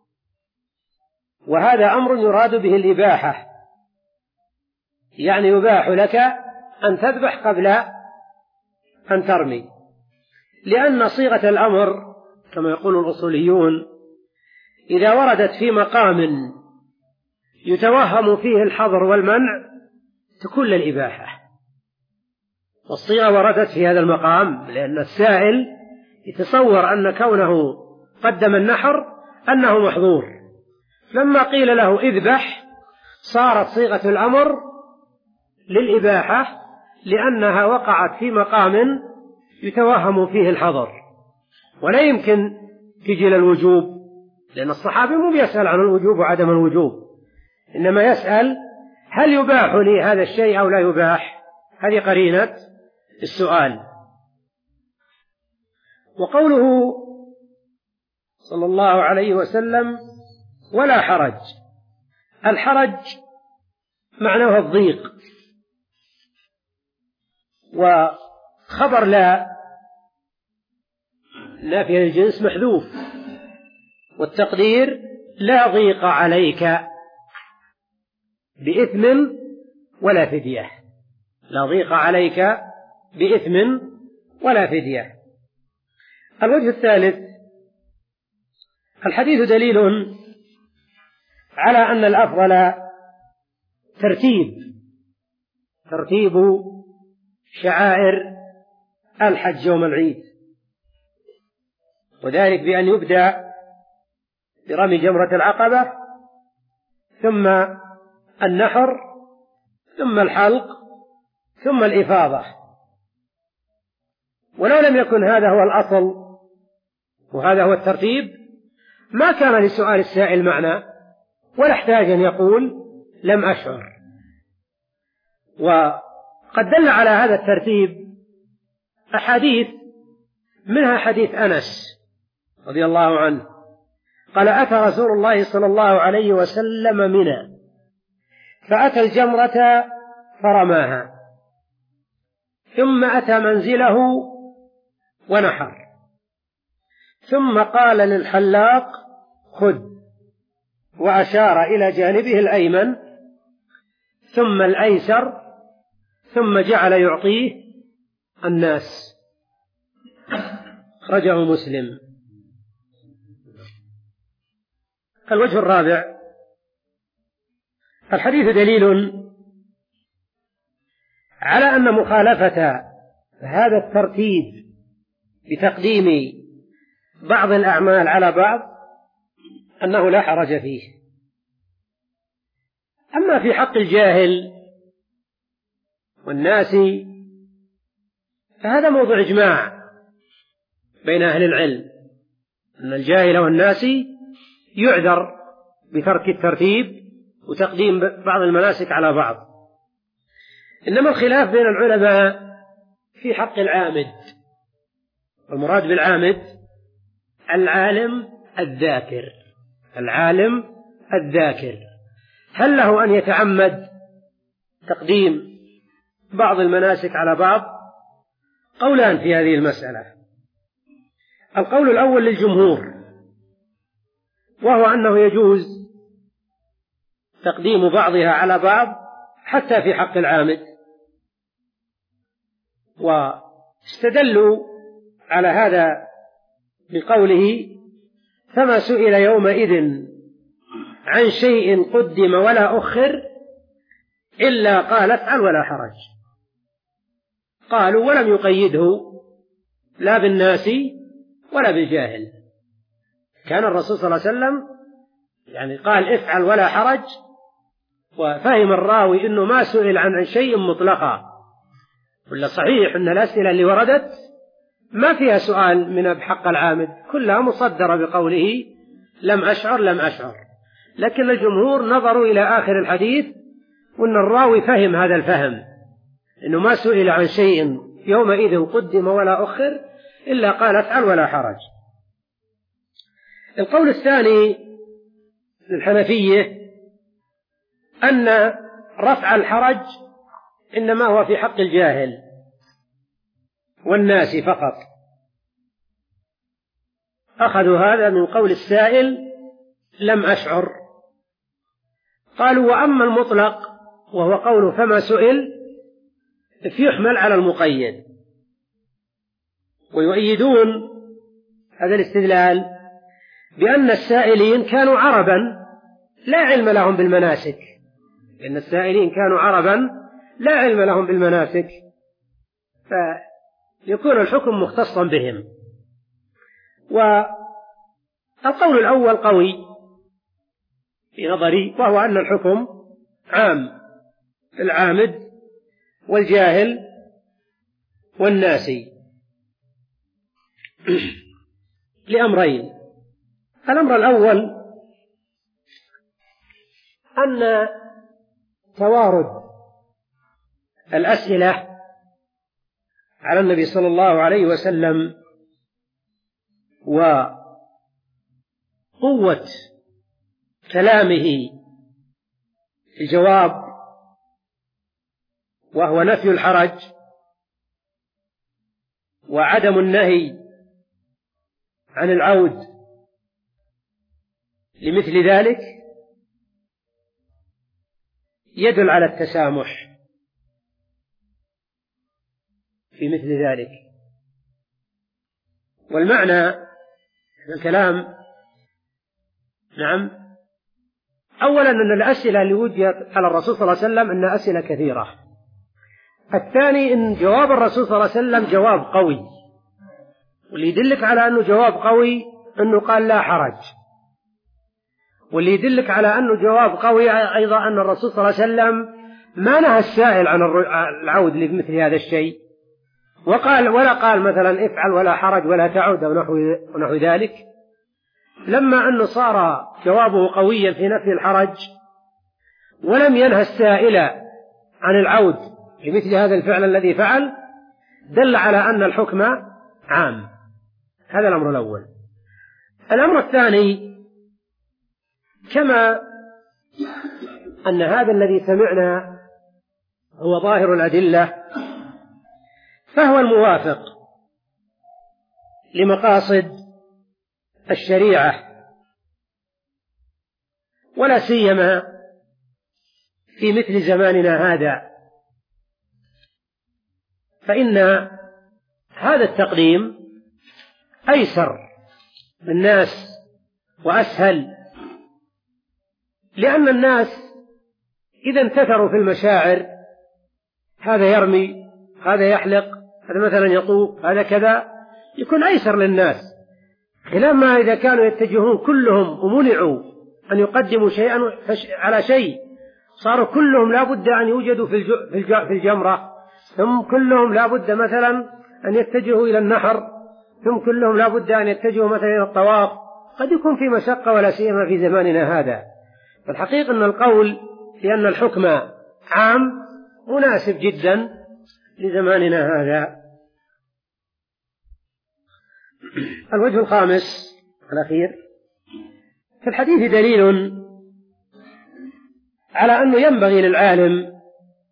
وهذا أمر يراد به الإباحة، يعني يباح لك أن تذبح قبل أن ترمي، لأن صيغة الأمر كما يقول الأصوليون إذا وردت في مقام يتوهم فيه الحظر والمنع تكون للإباحة، والصيغة وردت في هذا المقام لأن السائل يتصور أن كونه قدم النحر أنه محظور، لما قيل له اذبح صارت صيغة الأمر للإباحة لأنها وقعت في مقام يتوهم فيه الحظر، ولا يمكن تجي للوجوب، لأن الصحابي مو بيسأل عن الوجوب وعدم الوجوب، إنما يسأل هل يباح لي هذا الشيء أو لا يباح، هذه قرينة السؤال. وقوله صلى الله عليه وسلم ولا حرج، الحرج معناه الضيق، وخبر لا نافي الجنس محذوف، والتقدير لا ضيق عليك بإثم ولا فدية، لا ضيق عليك بإثم ولا فدية. الوجه الثالث، الحديث دليل على أن الأفضل ترتيب ترتيب شعائر الحج يوم العيد، وذلك بأن يبدأ برمي جمرة العقبة، ثم النحر، ثم الحلق، ثم الإفاضة. ولو لم يكن هذا هو الأصل وهذا هو الترتيب ما كان لسؤال السائل معنى، ولا احتاج أن يقول لم أشعر. وقد دل على هذا الترتيب أحاديث، منها حديث أنس رضي الله عنه قال أتى رسول الله صلى الله عليه وسلم منى فأتى الجمرة فرماها، ثم أتى منزله ونحر، ثم قال للحلاق خذ، وأشار إلى جانبه الأيمن ثم الأيسر، ثم جعل يعطيه الناس. أخرجه مسلم. الوجه الرابع، الحديث دليل على أن مخالفة هذا الترتيب بتقديم بعض الأعمال على بعض أنه لا حرج فيه. أما في حق الجاهل والناس فهذا موضوع إجماع بين أهل العلم أن الجاهل والناسي يعذر بترك الترتيب وتقديم بعض المناسك على بعض. إنما الخلاف بين العلماء في حق العامد، والمراد بالعامد العالم الذاكر، العالم الذاكر، هل له أن يتعمد تقديم بعض المناسك على بعض؟ قولان في هذه المسألة. القول الأول للجمهور، وهو أنه يجوز تقديم بعضها على بعض حتى في حق العامد، واستدلوا على هذا بقوله: فما سئل يومئذ عن شيء قدم ولا أخر إلا قال افعل ولا حرج. قالوا ولم يقيده لا بالناس ولا بالجاهل، كان الرسول صلى الله عليه وسلم يعني قال افعل ولا حرج، وفهم الراوي أنه ما سئل عن شيء مطلقا. ولا صحيح أن الأسئلة اللي وردت ما فيها سؤال من بحق العامد، كلها مصدرة بقوله لم أشعر لم أشعر، لكن الجمهور نظروا إلى آخر الحديث وأن الراوي فهم هذا الفهم، أنه ما سئل عن شيء يومئذ قدم ولا أخر إلا قال افعل ولا حرج. القول الثاني للحنفية أن رفع الحرج إنما هو في حق الجاهل والناس فقط، أخذوا هذا من قول السائل لم أشعر. قالوا وأما المطلق وهو قول فما سئل فيحمل على المقيد، ويؤيدون هذا الاستدلال بأن السائلين كانوا عربا لا علم لهم بالمناسك، لأن السائلين كانوا عربا لا علم لهم بالمناسك، فيكون الحكم مختصا بهم. والقول الأول قوي في نظري، وهو أن الحكم عام العامد والجاهل والناسي لأمرين. الأمر الأول أن توارد الأسئلة على النبي صلى الله عليه وسلم وقوة كلامه في الجواب وهو نفي الحرج وعدم النهي عن العود لمثل ذلك يدل على التسامح في مثل ذلك. والمعنى الكلام نعم، أولا أن الأسئلة اللي وجهت على الرسول صلى الله عليه وسلم أنها أسئلة كثيرة. الثاني أن جواب الرسول صلى الله عليه وسلم جواب قوي، واللي يدلك على أنه جواب قوي أنه قال لا حرج، واللي يدلك على أنه جواب قوي أيضا أن الرسول صلى الله عليه وسلم ما نهى السائل عن العود لمثل هذا الشيء، وقال ولا قال مثلا افعل ولا حرج ولا تعود أو نحو ذلك. لما أنه صار جوابه قويا في نفي الحرج ولم ينهى السائل عن العود لمثل هذا الفعل الذي فعل، دل على أن الحكم عام. هذا الأمر الأول. الأمر الثاني، كما أن هذا الذي سمعنا هو ظاهر الأدلة، فهو الموافق لمقاصد الشريعة، ولا سيما في مثل زماننا هذا، فإن هذا التقديم أيسر للناس وأسهل، لأن الناس إذا انتثروا في المشاعر، هذا يرمي، هذا يحلق، هذا مثلا يطوف، هذا كذا، يكون أيسر للناس، خلاف ما إذا كانوا يتجهون كلهم ومنعوا أن يقدموا شيئا على شيء، صاروا كلهم لا بد أن يوجدوا في الجمرة، ثم كلهم لا بد مثلا أن يتجهوا إلى النحر، هم كلهم لا بد أن يتجهوا مثلا إلى الطواف، قد يكون في مشقة ولا سيما في زماننا هذا. فالحقيقة أن القول بأن الحكم عام مناسب جدا لزماننا هذا. الوجه الخامس الأخير، في الحديث دليل على أنه ينبغي للعالم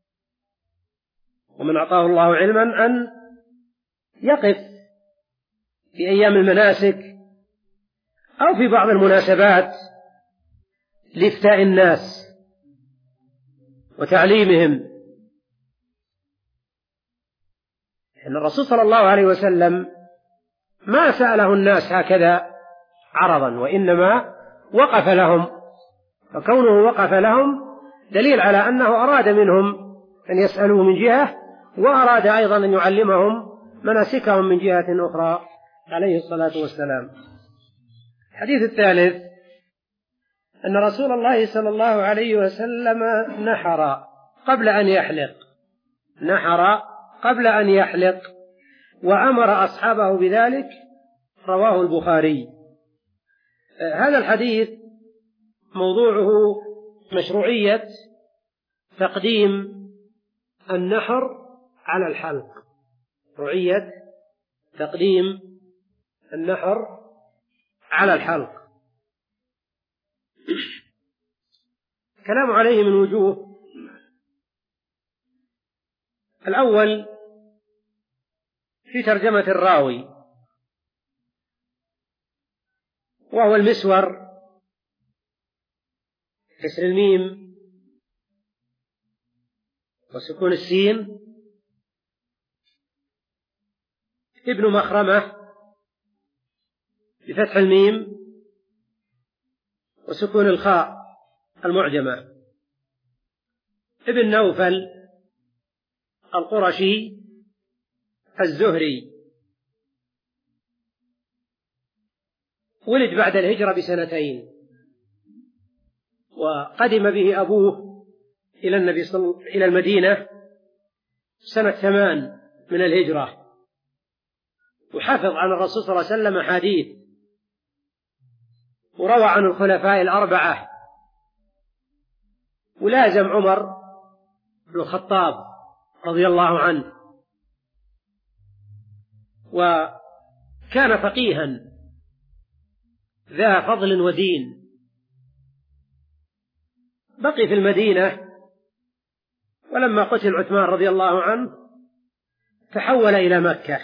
ومن أعطاه الله علما أن يقف في أيام المناسك أو في بعض المناسبات لإفتاء الناس وتعليمهم. إن الرسول صلى الله عليه وسلم ما سأله الناس هكذا عرضا، وإنما وقف لهم، فكونه وقف لهم دليل على أنه أراد منهم أن يسألوه من جهة، وأراد أيضا أن يعلمهم مناسكهم من جهة أخرى عليه الصلاة والسلام. الحديث الثالث أن رسول الله صلى الله عليه وسلم نحر قبل أن يحلق، نحر قبل أن يحلق وأمر أصحابه بذلك، رواه البخاري. هذا الحديث موضوعه مشروعية تقديم النحر على الحلق، مشروعية تقديم النحر على الحلق. كلام عليه من وجوه. الأول في ترجمة الراوي، وهو المسور، كسر الميم وسكون السين، ابن مخرمة بفتح الميم وسكون الخاء المعجمة، ابن نوفل القرشي الزهري، ولد بعد الهجرة بسنتين، وقدم به أبوه إلى النبي صلى إلى المدينة سنة ثمان من الهجرة، وحفظ عن الرسول صلى الله عليه وسلم حديث، وروى عن الخلفاء الأربعة، ولازم عمر بن الخطاب رضي الله عنه، وكان فقيها ذا فضل ودين. بقي في المدينة، ولما قتل عثمان رضي الله عنه تحول إلى مكة،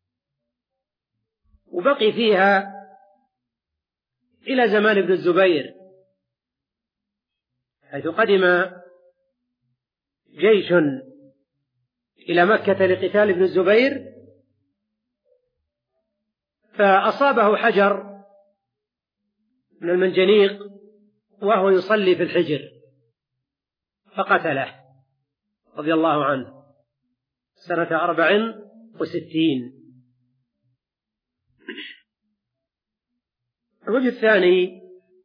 وبقي فيها إلى زمان ابن الزبير، حيث قدم جيش إلى مكة لقتال ابن الزبير، فأصابه حجر من المنجنيق وهو يصلي في الحجر فقتله رضي الله عنه سنة أربع وستين. الوجه الثاني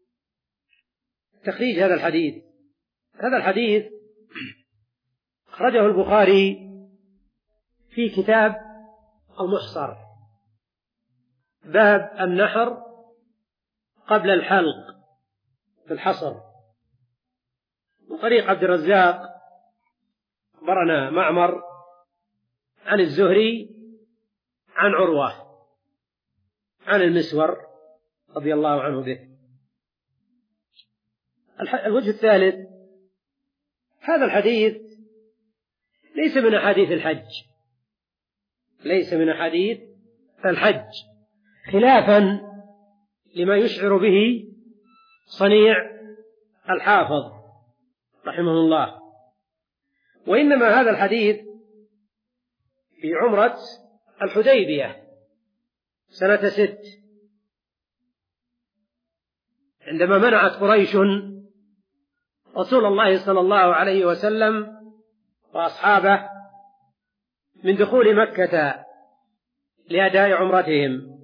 تخريج هذا الحديث. هذا الحديث أخرجه البخاري في كتاب المحصر، باب النحر قبل الحلق في الحصر، وطريق عبد الرزاق أخبرنا معمر عن الزهري عن عروة عن المسور رضي الله عنه به. الوجه الثالث، هذا الحديث ليس من أحاديث الحج، ليس من أحاديث الحج، خلافا لما يشعر به صنيع الحافظ رحمه الله، وإنما هذا الحديث في عمرة الحديبية سنة ست، عندما منعت قريش رسول الله صلى الله عليه وسلم وأصحابه من دخول مكة لأداء عمرتهم،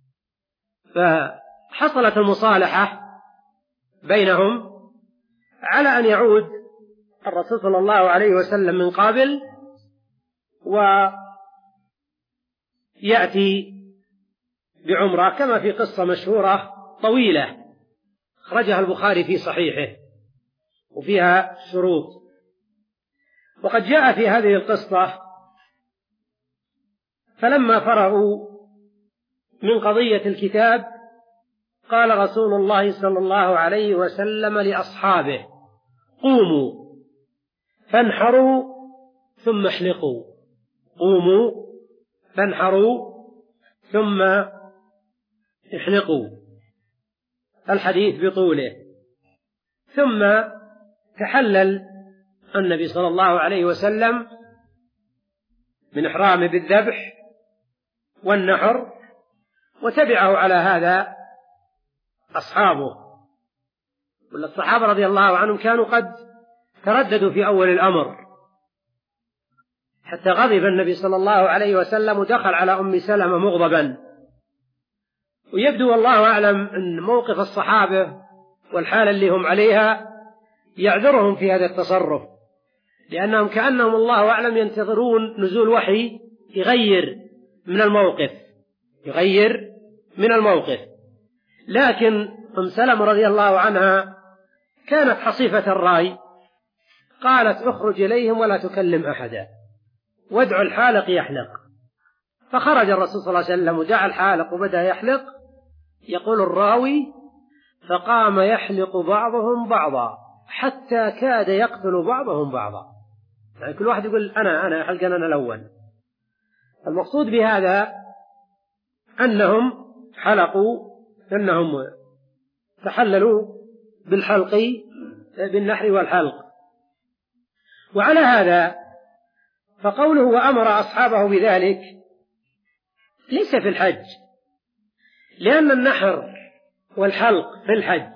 فحصلت المصالحة بينهم على أن يعود الرسول صلى الله عليه وسلم من قابل يأتي بعمرة، كما في قصة مشهورة طويلة أخرجها البخاري في صحيحه وفيها شروط. وقد جاء في هذه القصة: فلما فرغوا من قضية الكتاب قال رسول الله صلى الله عليه وسلم لأصحابه: قوموا فانحروا ثم احلقوا، قوموا فانحروا ثم احلقوا، الحديث بطوله. ثم تحلل النبي صلى الله عليه وسلم من إحرامه بالذبح والنحر، وتبعه على هذا أصحابه. والصحابة رضي الله عنهم كانوا قد ترددوا في أول الأمر، حتى غضب النبي صلى الله عليه وسلم ودخل على أم سلمة مغضبا. ويبدو والله أعلم أن موقف الصحابة والحالة اللي هم عليها يعذرهم في هذا التصرف، لأنهم كأنهم الله أعلم ينتظرون نزول وحي يغير من الموقف يغير من الموقف لكن أم سلمة رضي الله عنها كانت حصيفة الرأي، قالت: اخرج إليهم ولا تكلم أحدا وادع الحالق يحلق. فخرج الرسول صلى الله عليه وسلم ودعا الحالق وبدأ يحلق. يقول الراوي: فقام يحلق بعضهم بعضا حتى كاد يقتل بعضهم بعضا، يعني كل واحد يقول: أنا أنا حلقا أنا الأول. المقصود بهذا أنهم حلقوا، أنهم تحللوا بالحلق بالنحر والحلق. وعلى هذا فقوله وأمر أصحابه بذلك ليس في الحج، لأن النحر والحلق في الحج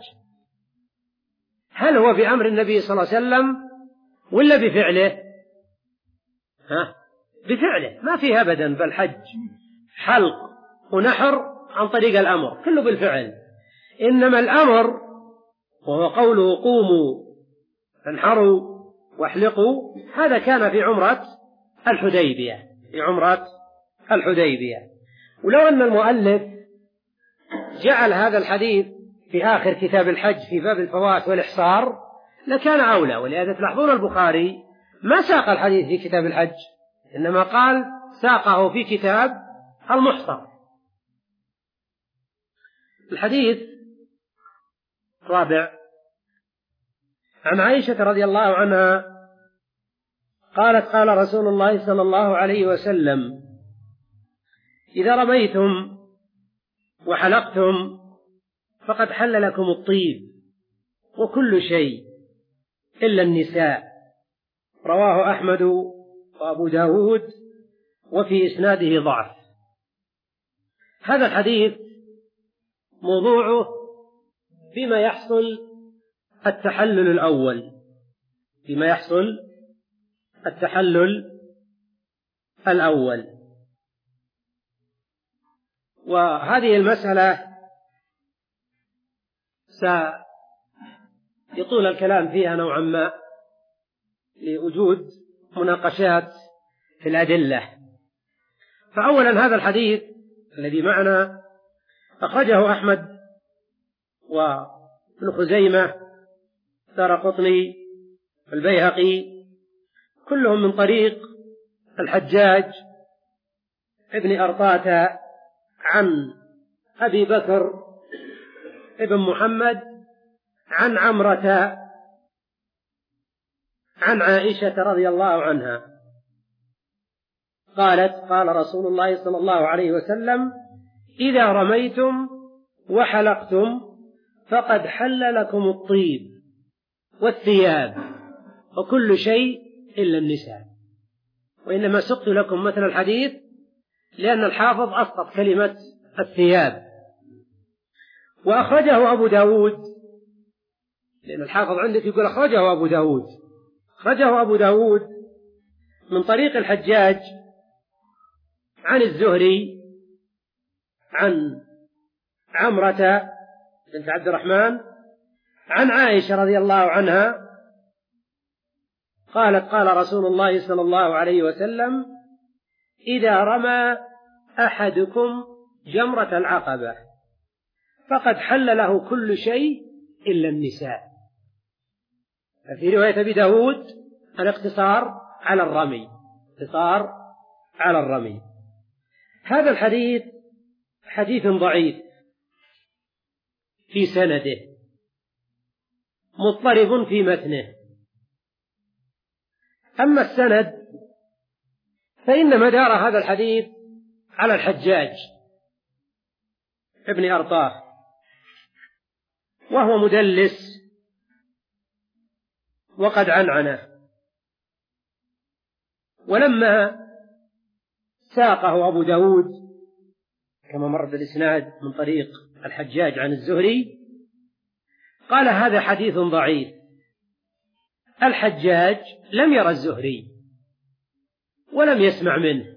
هل هو بأمر النبي صلى الله عليه وسلم ولا بفعله؟ ها؟ بفعله، ما فيه أبدا بالحج حلق ونحر عن طريق الأمر، كله بالفعل. إنما الأمر وهو قوله قوموا فانحروا واحلقوا، هذا كان في عمرة الحديبية في عمرة الحديبية. ولو أن المؤلف جعل هذا الحديث في آخر كتاب الحج في باب الفوات والإحصار لكان أولى، ولهذا تلاحظون البخاري ما ساق الحديث في كتاب الحج، إنما قال ساقه في كتاب المحصر. الحديث الرابع عن عائشة رضي الله عنها قالت: قال رسول الله صلى الله عليه وسلم: إذا رميتم وحلقتم فقد حل لكم الطيب وكل شيء إلا النساء. رواه أحمد وأبو داود وفي إسناده ضعف. هذا الحديث موضوعه فيما يحصل التحلل الأول فيما يحصل التحلل الأول وهذه المسألة سيطول الكلام فيها نوعا ما لوجود مناقشات في الأدلة. فأولا هذا الحديث الذي معنا أخرجه أحمد وابن خزيمة دارقطني البيهقي كلهم من طريق الحجاج ابن أرطاة عن أبي بكر ابن محمد عن عمرة عن عائشة رضي الله عنها قالت: قال رسول الله صلى الله عليه وسلم: إذا رميتم وحلقتم فقد حل لكم الطيب والثياب وكل شيء إلا النساء. وإنما سقت لكم مثل الحديث لأن الحافظ أسقط كلمة الثياب. وأخرجه أبو داود، لأن الحافظ عندك يقول أخرجه أبو داود أخرجه أبو داود من طريق الحجاج عن الزهري عن عمرة بنت عبد الرحمن عن عائشة رضي الله عنها قالت: قال رسول الله صلى الله عليه وسلم: إذا رمى أحدكم جمرة العقبة فقد حل له كل شيء إلا النساء. ففي رواية أبي داود الاقتصار على الرمي، اقتصار على الرمي. هذا الحديث حديث ضعيف في سنده، مضطرب في متنه. أما السند فإن مدار هذا الحديث على الحجاج ابن أرطاه، وهو مدلس وقد عنعنه. ولما ساقه أبو داود كما مر بالإسناد من طريق الحجاج عن الزهري قال هذا حديث ضعيف. الحجاج لم يرى الزهري ولم يسمع منه.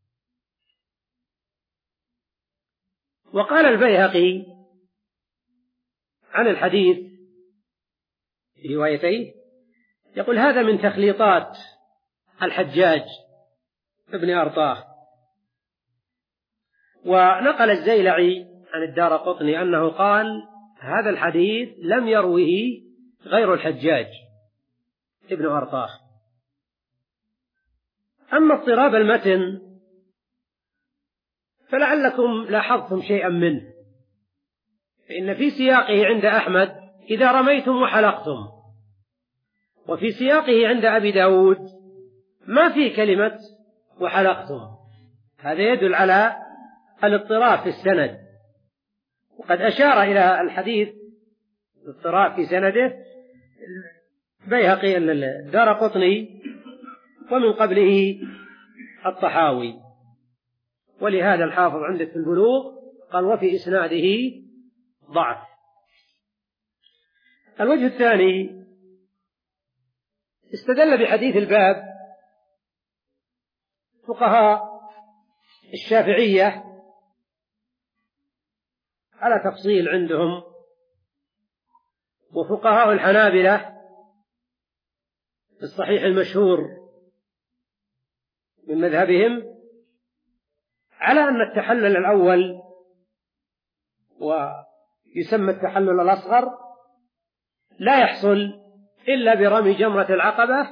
وقال البيهقي عن الحديث في روايتيه يقول هذا من تخليطات الحجاج ابن أرطاه. ونقل الزيلعي عن الدارقطني أنه قال هذا الحديث لم يروه غير الحجاج ابن أرطاه. أما اضطراب المتن فلعلكم لاحظتم شيئا منه، فإن في سياقه عند أحمد إذا رميتم وحلقتم، وفي سياقه عند أبي داود ما في كلمة وحلقتم. هذا يدل على الاضطراب في السند. وقد أشار إلى الحديث الاضطراب في سنده بيهقي الدارقطني ومن قبله الطحاوي. ولهذا الحافظ عندك في البلوغ قال وفي إسناده ضعف. الوجه الثاني استدل بحديث الباب فقهاء الشافعية على تفصيل عندهم، وفقهاء الحنابلة في الصحيح المشهور من مذهبهم على أن التحلل الأول ويسمى التحلل الأصغر لا يحصل إلا برمي جمرة العقبة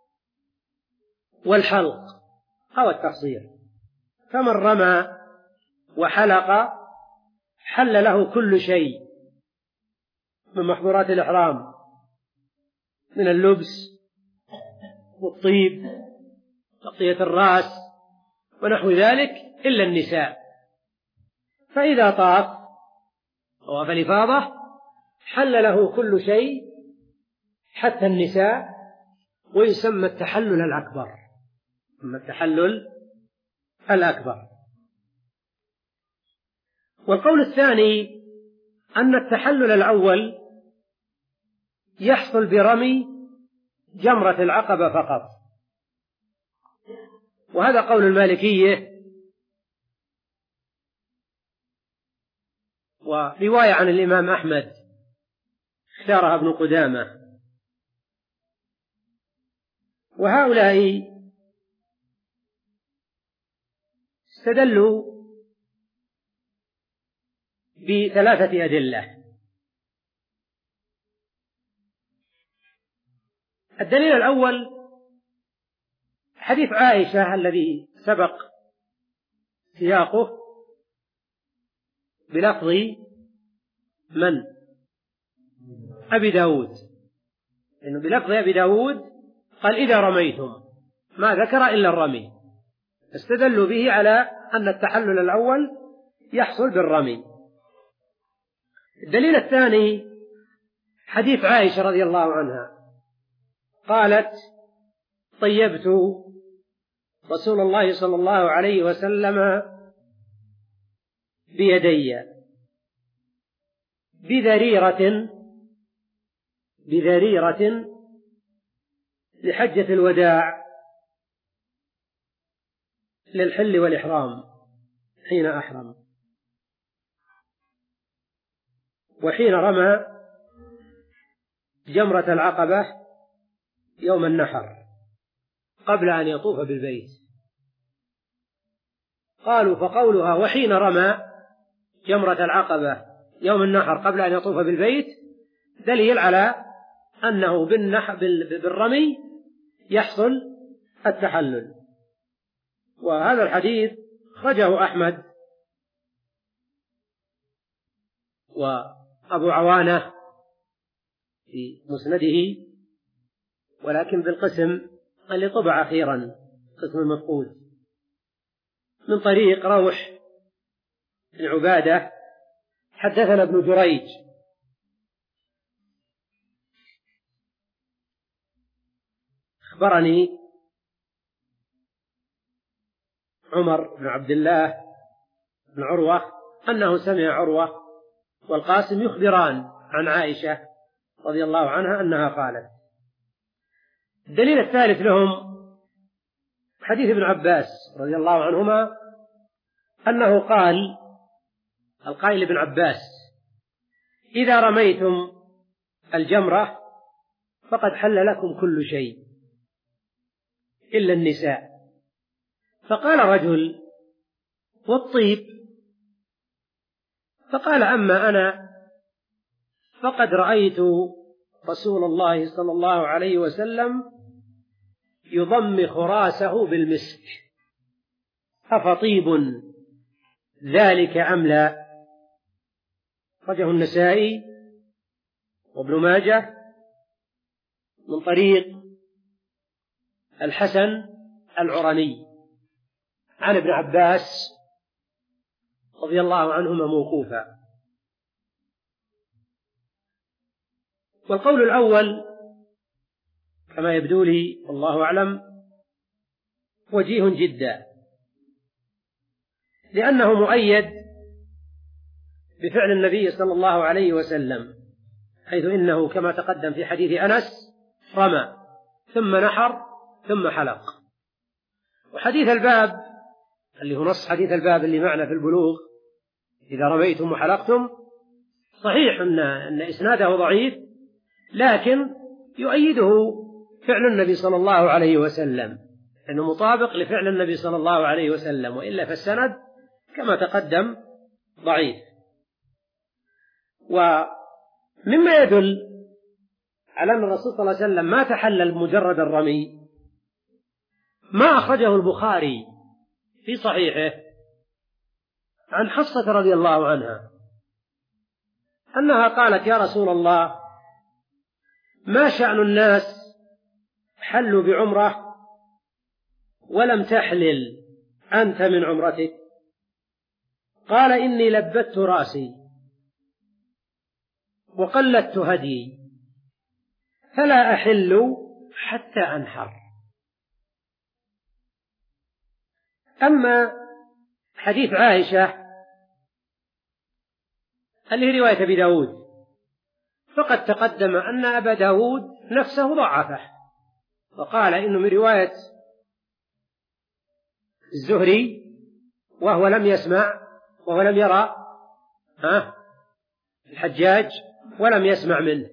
والحلق أو التقصير. فمن رمى وحلق حل له كل شيء من محظورات الإحرام من اللبس والطيب تغطية الرأس ونحو ذلك إلا النساء. فإذا طاف طواف الإفاضة حل له كل شيء حتى النساء، ويسمى التحلل الأكبر، ثم التحلل الأكبر. والقول الثاني أن التحلل الأول يحصل برمي جمرة العقبة فقط، وهذا قول المالكية ورواية عن الإمام أحمد اختارها ابن قدامة. وهؤلاء استدلوا بثلاثة أدلة. الدليل الأول حديث عائشة الذي سبق سياقه بلفظ من؟ أبي داود، إنه بلفظ أبي داود قال إذا رميتم، ما ذكر إلا الرمي، استدلوا به على أن التحلل الأول يحصل بالرمي. الدليل الثاني حديث عائشة رضي الله عنها قالت طيبت رسول الله صلى الله عليه وسلم بيدي بذريرة بذريرة لحجة الوداع للحل والإحرام حين أحرم، وحين رمى جمرة العقبة يوم النحر قبل أن يطوف بالبيت. قالوا فقولها وحين رمى جمرة العقبة يوم النحر قبل أن يطوف بالبيت دليل على أنه بالرمي يحصل التحلل. وهذا الحديث خرجه أحمد وأبو عوانة في مسنده، ولكن بالقسم اللي طبع أخيرا قسم المفقود، من طريق روح بن عبادة حدثنا ابن جريج أخبرني عمر بن عبد الله بن عروة أنه سمع عروة والقاسم يخبران عن عائشة رضي الله عنها أنها قالت. الدليل الثالث لهم حديث ابن عباس رضي الله عنهما أنه قال القائل ابن عباس إذا رميتم الجمرة فقد حل لكم كل شيء إلا النساء. فقال رجل والطيب؟ فقال أما أنا فقد رأيت رسول الله صلى الله عليه وسلم يضمخ راسه بالمسك، أفطيب ذلك أم لا؟ خرجه النسائي وابن ماجه من طريق الحسن العرني عن ابن عباس رضي الله عنهما موقوفا. والقول الأول كما يبدو لي والله أعلم وجيه جدا، لأنه مؤيد بفعل النبي صلى الله عليه وسلم، حيث إنه كما تقدم في حديث أنس رمى ثم نحر ثم حلق. وحديث الباب اللي هو نص حديث الباب اللي معنا في البلوغ إذا رميتم وحلقتم صحيح أن, أن إسناده ضعيف، لكن يؤيده فعل النبي صلى الله عليه وسلم، أنه مطابق لفعل النبي صلى الله عليه وسلم، وإلا فالسند كما تقدم ضعيف. ومما يدل على أن الرسول صلى الله عليه وسلم ما تحلل مجرد الرمي ما أخرجه البخاري في صحيحه عن حفصة رضي الله عنها أنها قالت يا رسول الله ما شأن الناس حلوا بعمرة ولم تحلل أنت من عمرتك؟ قال إني لبت رأسي وقلدت هدي فلا أحل حتى أنحر. أما حديث عائشة اللي رواية أبي داود فقد تقدم أن أبا داود نفسه ضعفه وقال إنه من رواية الزهري وهو لم يسمع وهو لم يرى ها الحجاج ولم يسمع منه.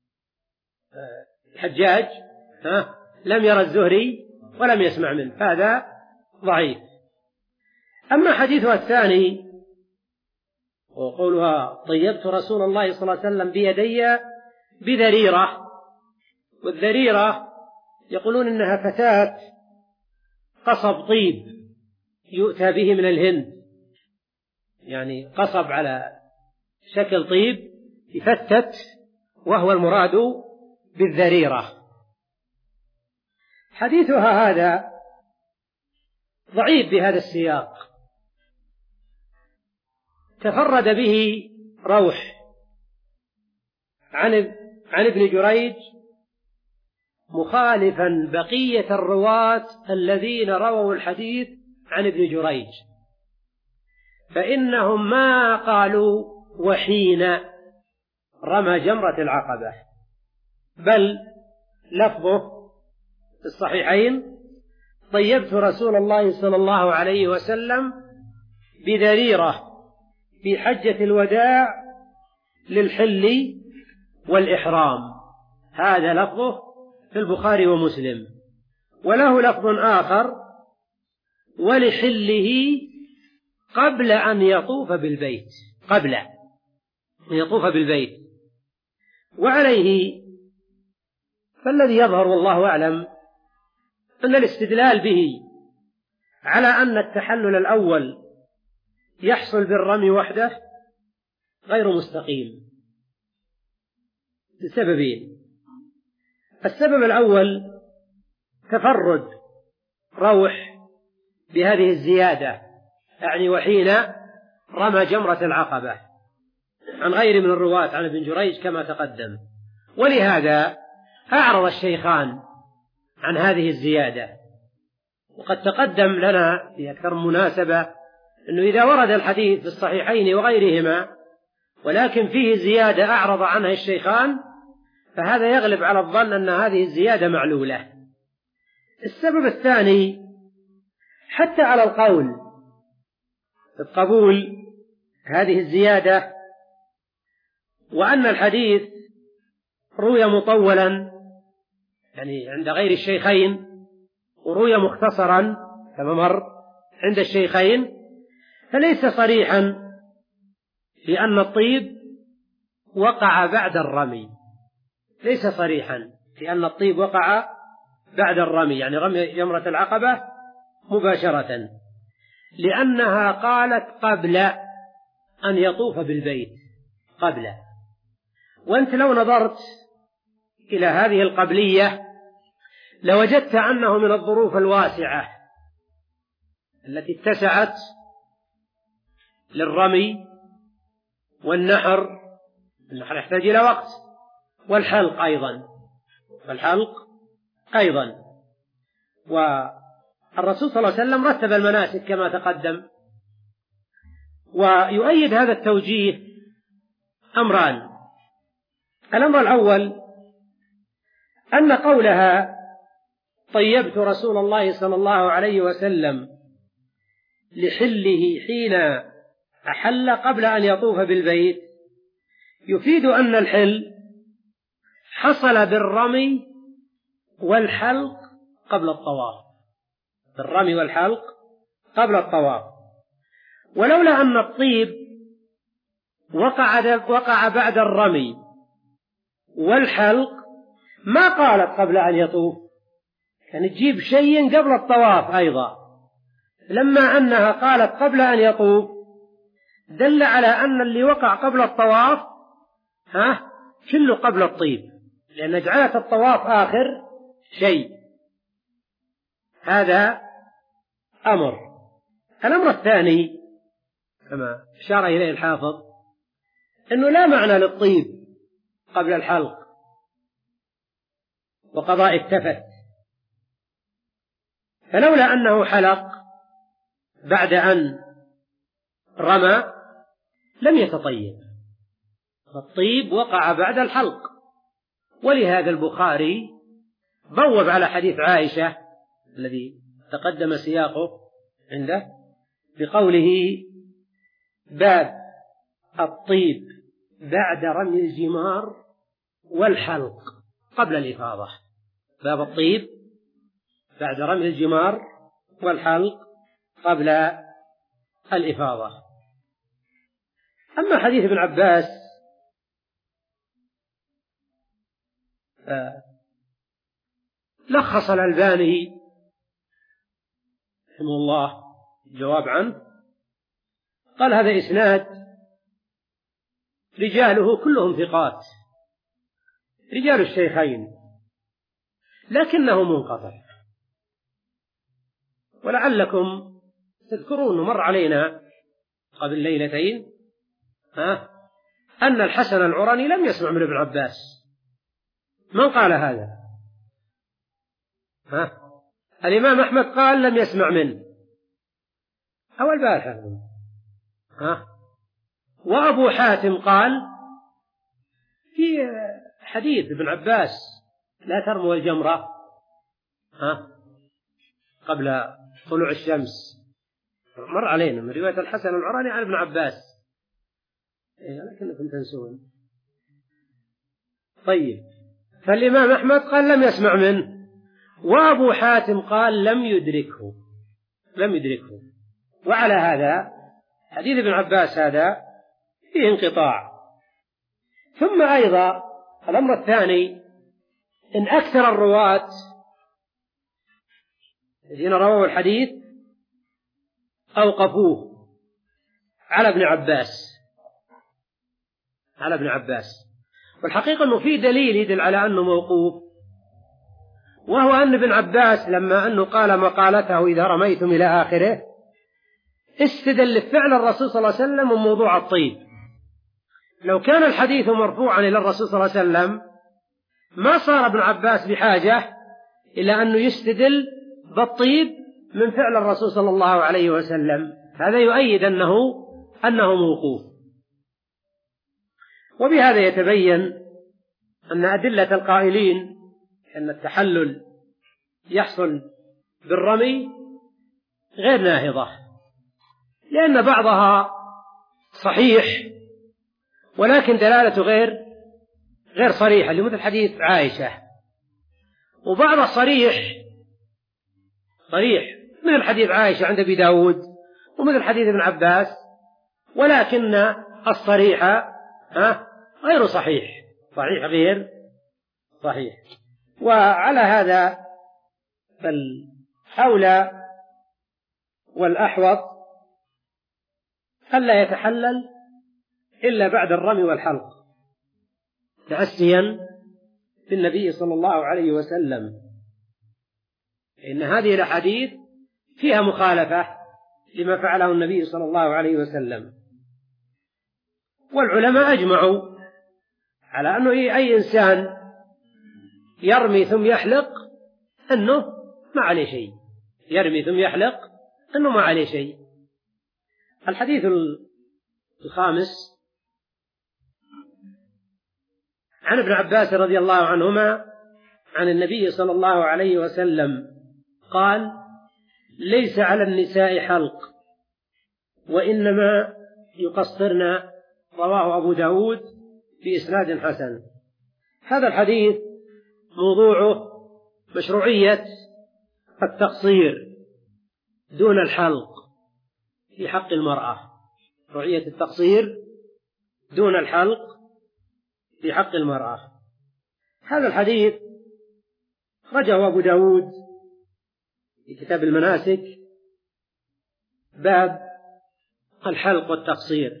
الحجاج ها لم يرى الزهري ولم يسمع منه، هذا ضعيف. أما حديثها الثاني وقولها طيبت رسول الله صلى الله عليه وسلم بيدي بذريرة، والذريرة يقولون إنها فتاة قصب طيب يؤتى به من الهند، يعني قصب على شكل طيب يفتت وهو المراد بالذريرة. حديثها هذا ضعيف بهذا السياق، تفرد به روح عن عن ابن جريج مخالفا بقية الرواة الذين رووا الحديث عن ابن جريج، فإنهم ما قالوا وحين رمى جمرة العقبة، بل لفظه في الصحيحين طيبت رسول الله صلى الله عليه وسلم بذريرة في حجة الوداع للحل والإحرام، هذا لفظه في البخاري ومسلم. وله لفظ آخر ولحله قبل أن يطوف بالبيت، قبل أن يطوف بالبيت. وعليه فالذي يظهر والله أعلم أن الاستدلال به على أن التحلل الأول يحصل بالرمي وحده غير مستقيم لسببين. السبب الأول تفرد روح بهذه الزيادة، يعني وحين رمى جمرة العقبة، عن غير من الرواة عن ابن جريج كما تقدم. ولهذا أعرض الشيخان عن هذه الزيادة. وقد تقدم لنا في أكثر من مناسبة أنه إذا ورد الحديث في الصحيحين وغيرهما ولكن فيه زيادة أعرض عنها الشيخان، فهذا يغلب على الظن أن هذه الزيادة معلولة. السبب الثاني حتى على القول القبول هذه الزيادة، وأن الحديث روي مطولا يعني عند غير الشيخين وروي مختصرا كما مر عند الشيخين، فليس صريحا لأن الطيب وقع بعد الرمي، ليس صريحا لأن الطيب وقع بعد الرمي، يعني رمي جمرة العقبة مباشرة، لأنها قالت قبل أن يطوف بالبيت، قبل. وأنت لو نظرت إلى هذه القبلية لوجدت أنه من الظروف الواسعة التي اتسعت للرمي والنحر، النحر يحتاج إلى وقت، والحلق أيضا، والحلق أيضا. والرسول صلى الله عليه وسلم رتب المناسك كما تقدم. ويؤيد هذا التوجيه أمران. الأمر الأول أن قولها طيبت رسول الله صلى الله عليه وسلم لحله حين أحل قبل أن يطوف بالبيت يفيد أن الحل حصل بالرمي والحلق قبل الطواف، بالرمي والحلق قبل الطواف. ولولا أن الطيب وقع وقع بعد الرمي والحلق ما قالت قبل أن يطوف، كان تجيب شيء قبل الطواف أيضا. لما أنها قالت قبل أن يطوف دل على أن اللي وقع قبل الطواف ها كله قبل الطيب، لأن جعلت الطواف آخر شيء. هذا أمر. الأمر الثاني كما أشار إليه الحافظ أنه لا معنى للطيب قبل الحلق وقضاء التفت، فلولا أنه حلق بعد أن رمى لم يتطيب، فالطيب وقع بعد الحلق. ولهذا البخاري بوب على حديث عائشة الذي تقدم سياقه عنده بقوله باب الطيب بعد رمي الجمار والحلق قبل الإفاضة، باب الطيب بعد رمي الجمار والحلق قبل الإفاضة. أما حديث ابن عباس لخص الألباني رحمه الله الجواب عنه، قال هذا إسناد رجاله كلهم ثقات، رجال الشيخين، لكنه منقطع. ولعلكم تذكرون مر علينا قبل ليلتين ها أن الحسن العرني لم يسمع من ابن عباس. من قال هذا؟ ها الإمام أحمد قال لم يسمع منه أو البارحة، ها وأبو حاتم قال في حديث ابن عباس لا ترموا الجمرة ها قبل طلوع الشمس، مر علينا من رواية الحسن العراني عن ابن عباس، إيه لكنكم تنسون. طيب، فالإمام أحمد قال لم يسمع منه، وأبو حاتم قال لم يدركه، لم يدركه. وعلى هذا حديث ابن عباس هذا فيه انقطاع. ثم أيضا الأمر الثاني، إن أكثر الرواة الذين رووا الحديث أوقفوه على ابن عباس على ابن عباس والحقيقة أنه في دليل يدل على أنه موقوف، وهو أن ابن عباس لما أنه قال مقالته إذا رميتم إلى آخره استدل فعل الرسول صلى الله عليه وسلم من موضوع الطيب. لو كان الحديث مرفوعا إلى الرسول صلى الله عليه وسلم ما صار ابن عباس بحاجة إلى أنه يستدل بالطيب من فعل الرسول صلى الله عليه وسلم. هذا يؤيد أنه أنه موقوف. وبهذا يتبين أن أدلة القائلين أن التحلل يحصل بالرمي غير ناهضة، لأن بعضها صحيح ولكن دلالته غير غير صريحة، لمثل حديث عائشة، وبعض صريح صريح مثل حديث عائشة عند أبي داود ومثل حديث ابن عباس، ولكن الصريح ها غير صحيح صحيح غير صحيح. وعلى هذا فالأولى والأحوط ألا يتحلل إلا بعد الرمي والحلق تأسيا بالنبي صلى الله عليه وسلم، إن هذه الأحاديث فيها مخالفة لما فعله النبي صلى الله عليه وسلم. والعلماء أجمعوا على أنه أي إنسان يرمي ثم يحلق أنه ما عليه شيء، يرمي ثم يحلق أنه ما عليه شيء. الحديث الخامس عن ابن عباس رضي الله عنهما عن النبي صلى الله عليه وسلم قال: ليس على النساء حلق وإنما يقصرن، رواه أبو داود بإسناد حسن. هذا الحديث موضوعه مشروعية التقصير دون الحلق في حق المرأة، مشروعية التقصير دون الحلق في حق المرأة. هذا الحديث خرجه أبو داود في كتاب المناسك باب الحلق والتقصير.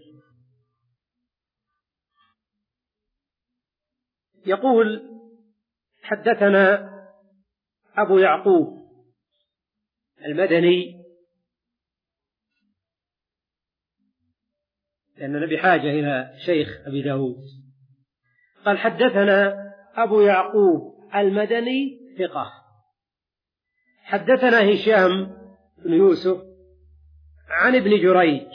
يقول: حدثنا أبو يعقوب المدني، لأننا بحاجة إلى شيخ أبي داود، قال: حدثنا أبو يعقوب المدني ثقة، حدثنا هشام بن يوسف عن ابن جريج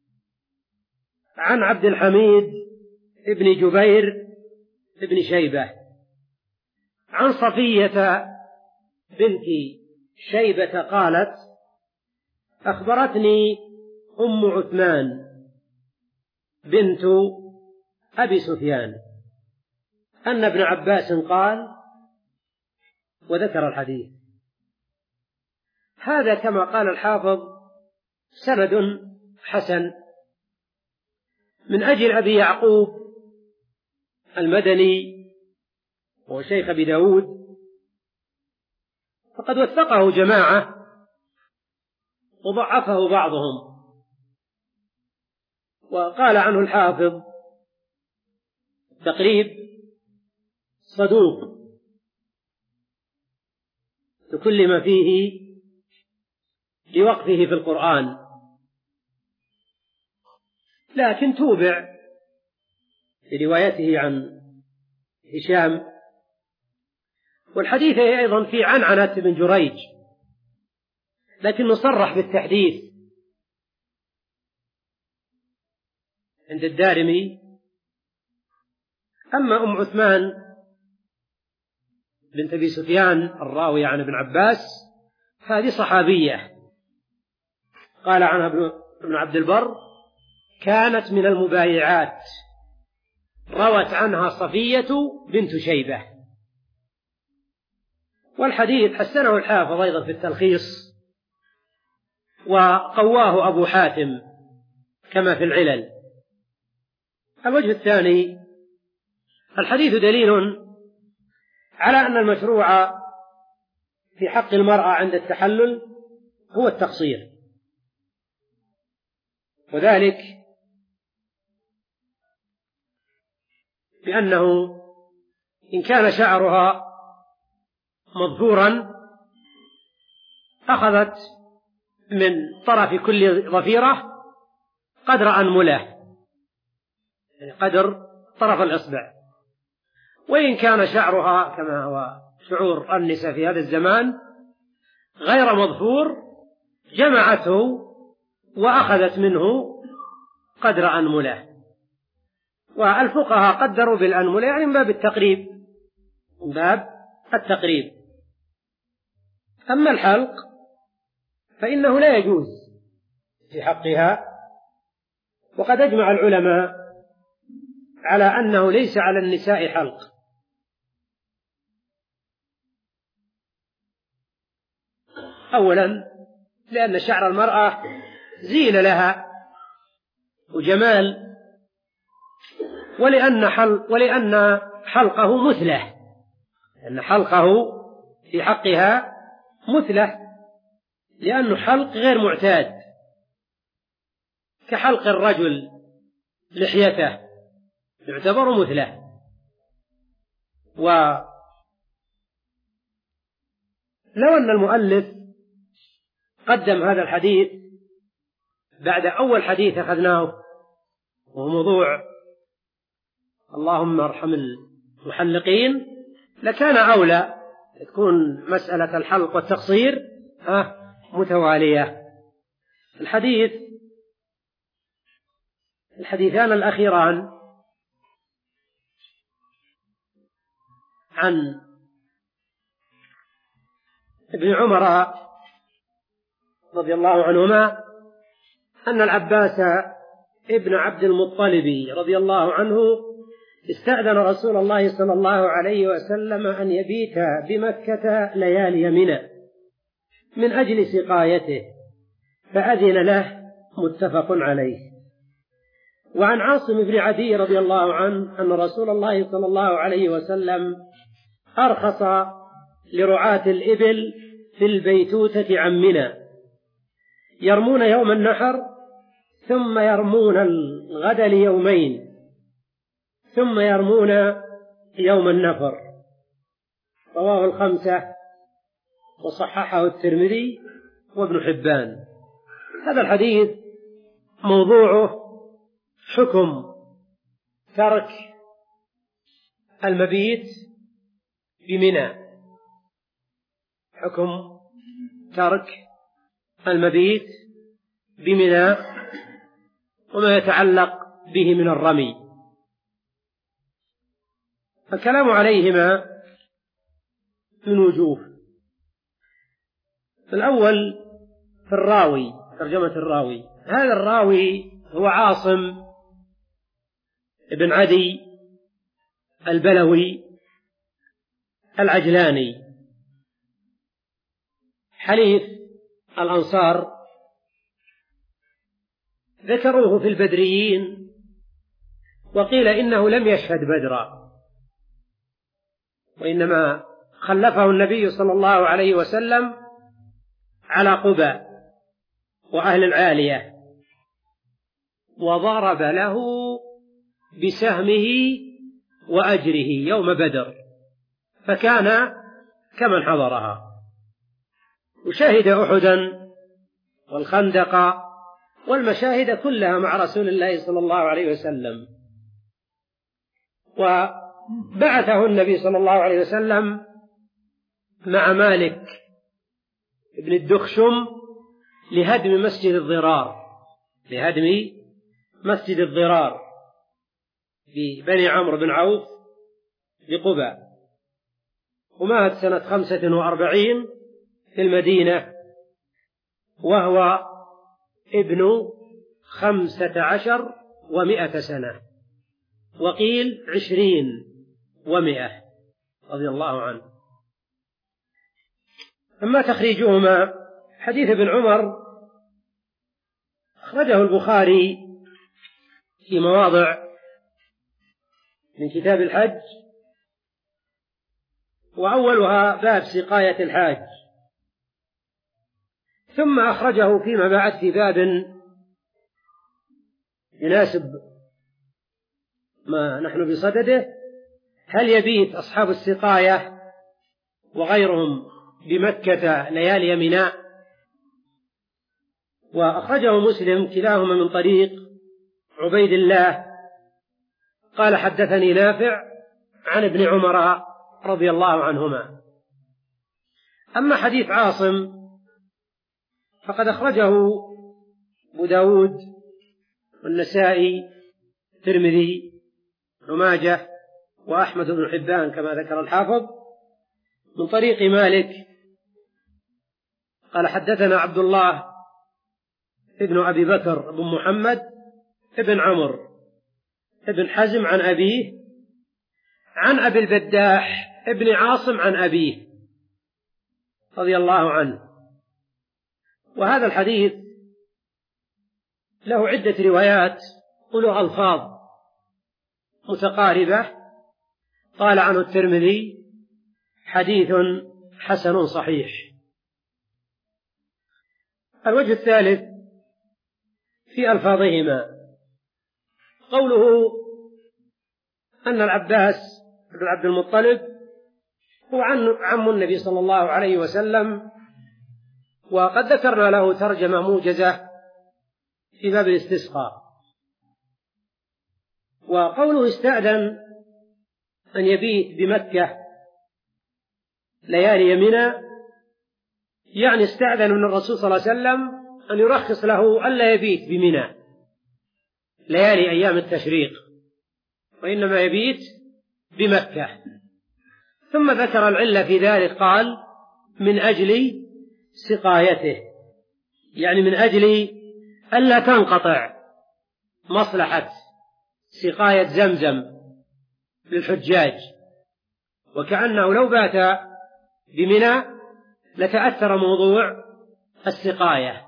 عن عبد الحميد ابن جبير ابن شيبة عن صفية بنت شيبة قالت: أخبرتني أم عثمان بنت أبي سفيان أن ابن عباس قال، وذكر الحديث. هذا كما قال الحافظ سند حسن من أجل أبي يعقوب المدني وهو شيخ أبي داود، فقد وثقه جماعة وضعفه بعضهم، وقال عنه الحافظ تقريب: صدوق بكل ما فيه لوقفه في القرآن، لكن توبع بروايته عن هشام. والحديث أيضا في عنعنة بن جريج، لكنه صرح بالتحديث عند الدارمي. أما أم عثمان بنت أبي سفيان الراوية عن ابن عباس هذه صحابية، قال عنها ابن عبد البر: كانت من المبايعات، روت عنها صفية بنت شيبة. والحديث حسنه الحافظ أيضا في التلخيص، وقواه أبو حاتم كما في العلل. الوجه الثاني: الحديث دليل على أن المشروع في حق المرأة عند التحلل هو التقصير، وذلك بأنه إن كان شعرها مظفورا أخذت من طرف كل ظفيرة قدر أنملة، يعني قدر طرف الإصبع. وإن كان شعرها كما هو شعور النساء في هذا الزمان غير مظفور جمعته وأخذت منه قدر أنملة. والفقهاء قدروا بالأنملة يعني من باب التقريب، من باب التقريب. أما الحلق فإنه لا يجوز في حقها، وقد أجمع العلماء على أنه ليس على النساء حلق. أولا لأن شعر المرأة زينة لها وجمال، ولأن حلق ولأن حلقه مثله، لأن حلقه في حقها مثله، لأنه حلق غير معتاد كحلق الرجل لحيته، يعتبر مثله. ولو أن المؤلف قدم هذا الحديث بعد أول حديث أخذناه وهو موضوع اللهم ارحم المحلقين لكان أولى تكون مسألة الحلق والتقصير متوالية. الحديث الحديثان الأخيران عن ابن عمر رضي الله عنهما أن العباس ابن عبد المطلب رضي الله عنه استأذن رسول الله صلى الله عليه وسلم أن يبيت بمكة ليالي منى من أجل سقايته فأذن له، متفق عليه. وعن عاصم بن عدي رضي الله عنه أن رسول الله صلى الله عليه وسلم أرخص لرعاة الإبل في البيتوتة عن منى، يرمون يوم النحر ثم يرمون الغد ليومين ثم يرمون يوم النفر. رواه الخمسة وصححه الترمذي وابن حبان. هذا الحديث موضوعه حكم ترك المبيت بمنى، حكم ترك المبيت بمنى وما يتعلق به من الرمي. الكلام عليهما من وجوه. الأول في الراوي، ترجمة الراوي. هذا الراوي هو عاصم بن عدي البلوي العجلاني حليف الأنصار، ذكروه في البدريين، وقيل إنه لم يشهد بدرا، وإنما خلفه النبي صلى الله عليه وسلم على قباء وأهل العالية، وضرب له بسهمه وأجره يوم بدر، فكان كمن حضرها، وشهد أحدا والخندق والمشاهد كلها مع رسول الله صلى الله عليه وسلم. وبعثه النبي صلى الله عليه وسلم مع مالك ابن الدخشم لهدم مسجد الضرار، لهدم مسجد الضرار في بني عمرو بن عوف بقباء. ومات سنة خمسة وأربعين في المدينة وهو ابن خمسة عشر ومائة سنة، وقيل عشرين ومائة، رضي الله عنه. أما تخريجهما، حديث ابن عمر أخرجه البخاري في مواضع من كتاب الحج، وأولها باب سقاية الحاج، ثم أخرجه فيما بعد في باب يناسب ما نحن بصدده: هل يبيت أصحاب السقاية وغيرهم بمكة ليالي ميناء؟ وأخرجه مسلم كلاهما من طريق عبيد الله قال: حدثني نافع عن ابن عمر رضي الله عنهما. أما حديث عاصم فقد أخرجه أبو داود والنسائي الترمذي وابن ماجه وأحمد بن حبان كما ذكر الحافظ من طريق مالك قال: حدثنا عبد الله ابن أبي بكر بن محمد ابن عمرو ابن حزم عن أبيه عن أبي البداح ابن عاصم عن أبيه رضي الله عنه. وهذا الحديث له عدة روايات وله ألفاظ متقاربة. قال عنه الترمذي: حديث حسن صحيح. الوجه الثالث في ألفاظهما قوله أن العباس بن عبد المطلب هو عم النبي صلى الله عليه وسلم، وقد ذكرنا له ترجمة موجزة في باب الاستسقاء. وقوله استأذن أن يبيت بمكة ليالي منى، يعني استأذن من الرسول صلى الله عليه وسلم أن يرخص له ألا يبيت بمنى ليالي أيام التشريق، وإنما يبيت بمكة. ثم ذكر العلة في ذلك قال: من أجل سقايته، يعني من أجل ألا تنقطع مصلحة سقاية زمزم للحجاج، وكأنه لو بات بمنى لتأثر موضوع السقاية.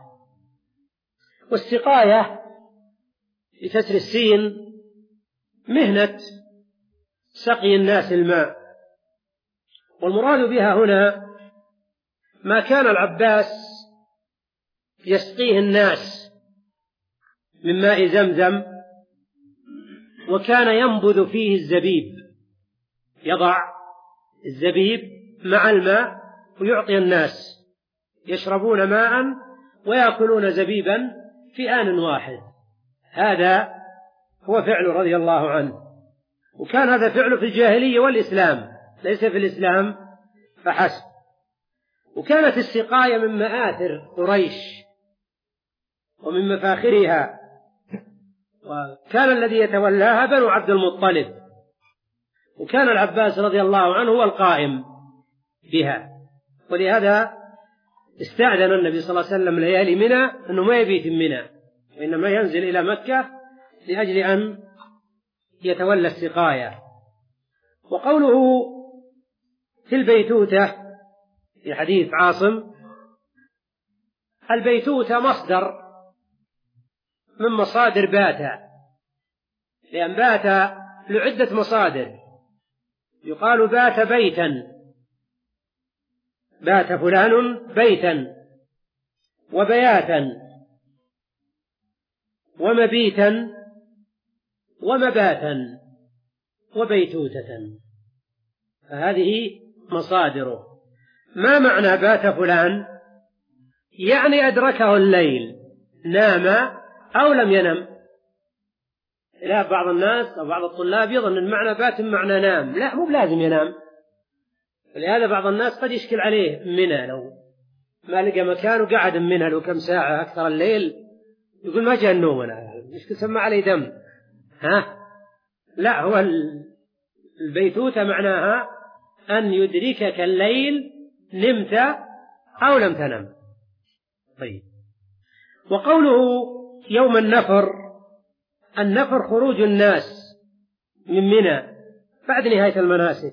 والسقاية بكسر السين مهنة سقي الناس الماء، والمراد بها هنا ما كان العباس يسقيه الناس من ماء زمزم، وكان ينبذ فيه الزبيب، يضع الزبيب مع الماء ويعطي الناس يشربون ماء ويأكلون زبيبا في آن واحد. هذا هو فعل رضي الله عنه، وكان هذا فعله في الجاهلية والإسلام، ليس في الإسلام فحسب. وكانت السقاية من مآثر قريش ومن مفاخرها، وكان الذي يتولاها بنو عبد المطلب، وكان العباس رضي الله عنه هو القائم بها. ولهذا استأذن النبي صلى الله عليه وسلم ليالي منى أنه ما يبيت منى، وإنما ينزل إلى مكة لأجل أن يتولى السقاية. وقوله في البيتوتة في حديث عاصم، البيتوتة مصدر من مصادر بات، لأن بات لعدة مصادر، يقال بات بيتا، بات فلان بيتا، وبياتا، ومبيتا، ومباتا، وبيتوتة، فهذه مصادره. ما معنى بات فلان؟ يعني أدركه الليل، نام أو لم ينم. لا، بعض الناس أو بعض الطلاب يظن أن معنى بات معنى نام، لا، مو بلازم ينام. ولهذا بعض الناس قد يشكل عليه منى، لو ما لقى مكان وقعد منها له كم ساعة أكثر الليل يقول ما جاء النوم، أنا مش تسمى علي دم. ها؟ لا، هو البيتوتة معناها أن يدركك الليل، نمت أو لم تنم. طيب. وقوله يوم النفر، النفر خروج الناس من منى بعد نهاية المناسك.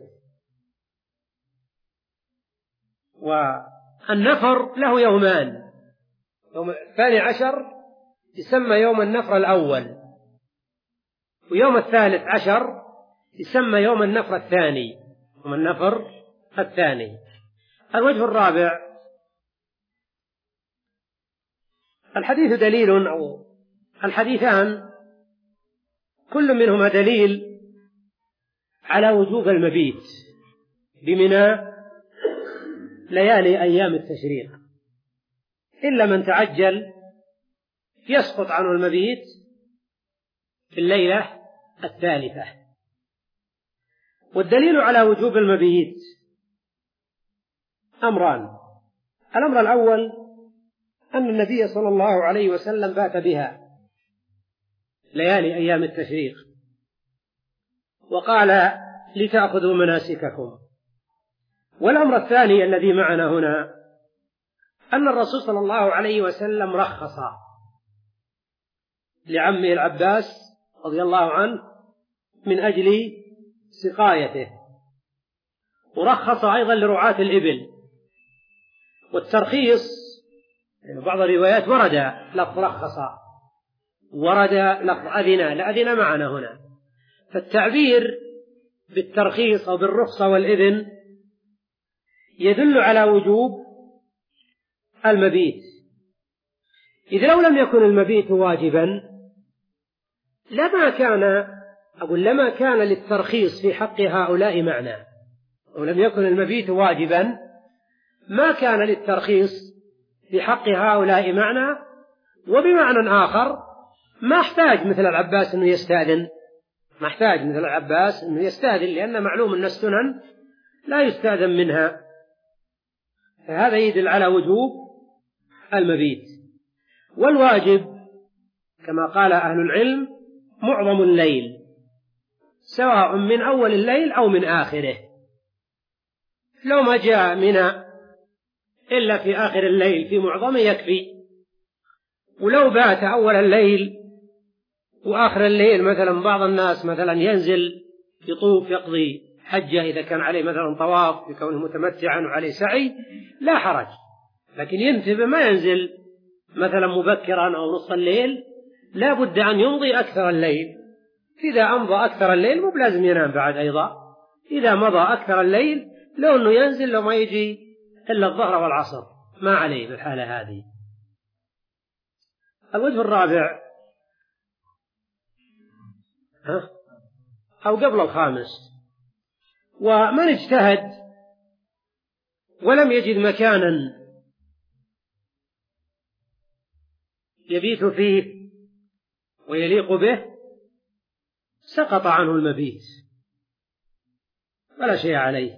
والنفر له يومان، يوم الثاني عشر يسمى يوم النفر الأول، ويوم الثالث عشر يسمى يوم النفر الثاني، يوم النفر الثاني. الوجه الرابع، الحديث دليل أو الحديثان كل منهما دليل على وجوب المبيت بمنى ليالي أيام التشريق، إلا من تعجل يسقط عنه المبيت في الليلة الثالثة. والدليل على وجوب المبيت أمران: الأمر الأول أن النبي صلى الله عليه وسلم بات بها ليالي أيام التشريق وقال لتأخذوا مناسككم. والأمر الثاني الذي معنا هنا أن الرسول صلى الله عليه وسلم رخص لعمه العباس رضي الله عنه من أجل سقايته، ورخص أيضا لرعاة الإبل. والترخيص بعض الروايات ورد لفظ رخص، ورد لفظ أذن، لا أذن معنا هنا. فالتعبير بالترخيص أو بالرخصة والإذن يدل على وجوب المبيت، إذ لو لم يكن المبيت واجبا لما كان أقول لما كان للترخيص في حق هؤلاء معنى، ولم يكن المبيت واجبا ما كان للترخيص في حق هؤلاء معنى. وبمعنى آخر ما احتاج مثل العباس أنه يستأذن، ما احتاج مثل العباس أنه يستأذن، لأن معلوم أن السنن لا يستأذن منها. فهذا يدل على وجوب المبيت. والواجب كما قال أهل العلم معظم الليل، سواء من أول الليل أو من آخره. لو ما جاء منها إلا في آخر الليل في معظمه يكفي. ولو بات أول الليل وآخر الليل، مثلا بعض الناس مثلا ينزل يطوف يقضي حجة إذا كان عليه مثلا طواف بكونه متمتعا وعليه سعي لا حرج، لكن ينتبه ما ينزل مثلا مبكرا أو نصف الليل، لا بد أن يمضي أكثر الليل. إذا أمضى أكثر الليل مو بلازم ينام بعد أيضا، إذا مضى أكثر الليل لو أنه ينزل لو ما يجي إلا الظهر والعصر ما عليه بالحالة هذه. الوجه الرابع ها أو قبل الخامس: ومن اجتهد ولم يجد مكانا يبيت فيه ويليق به سقط عنه المبيت ولا شيء عليه.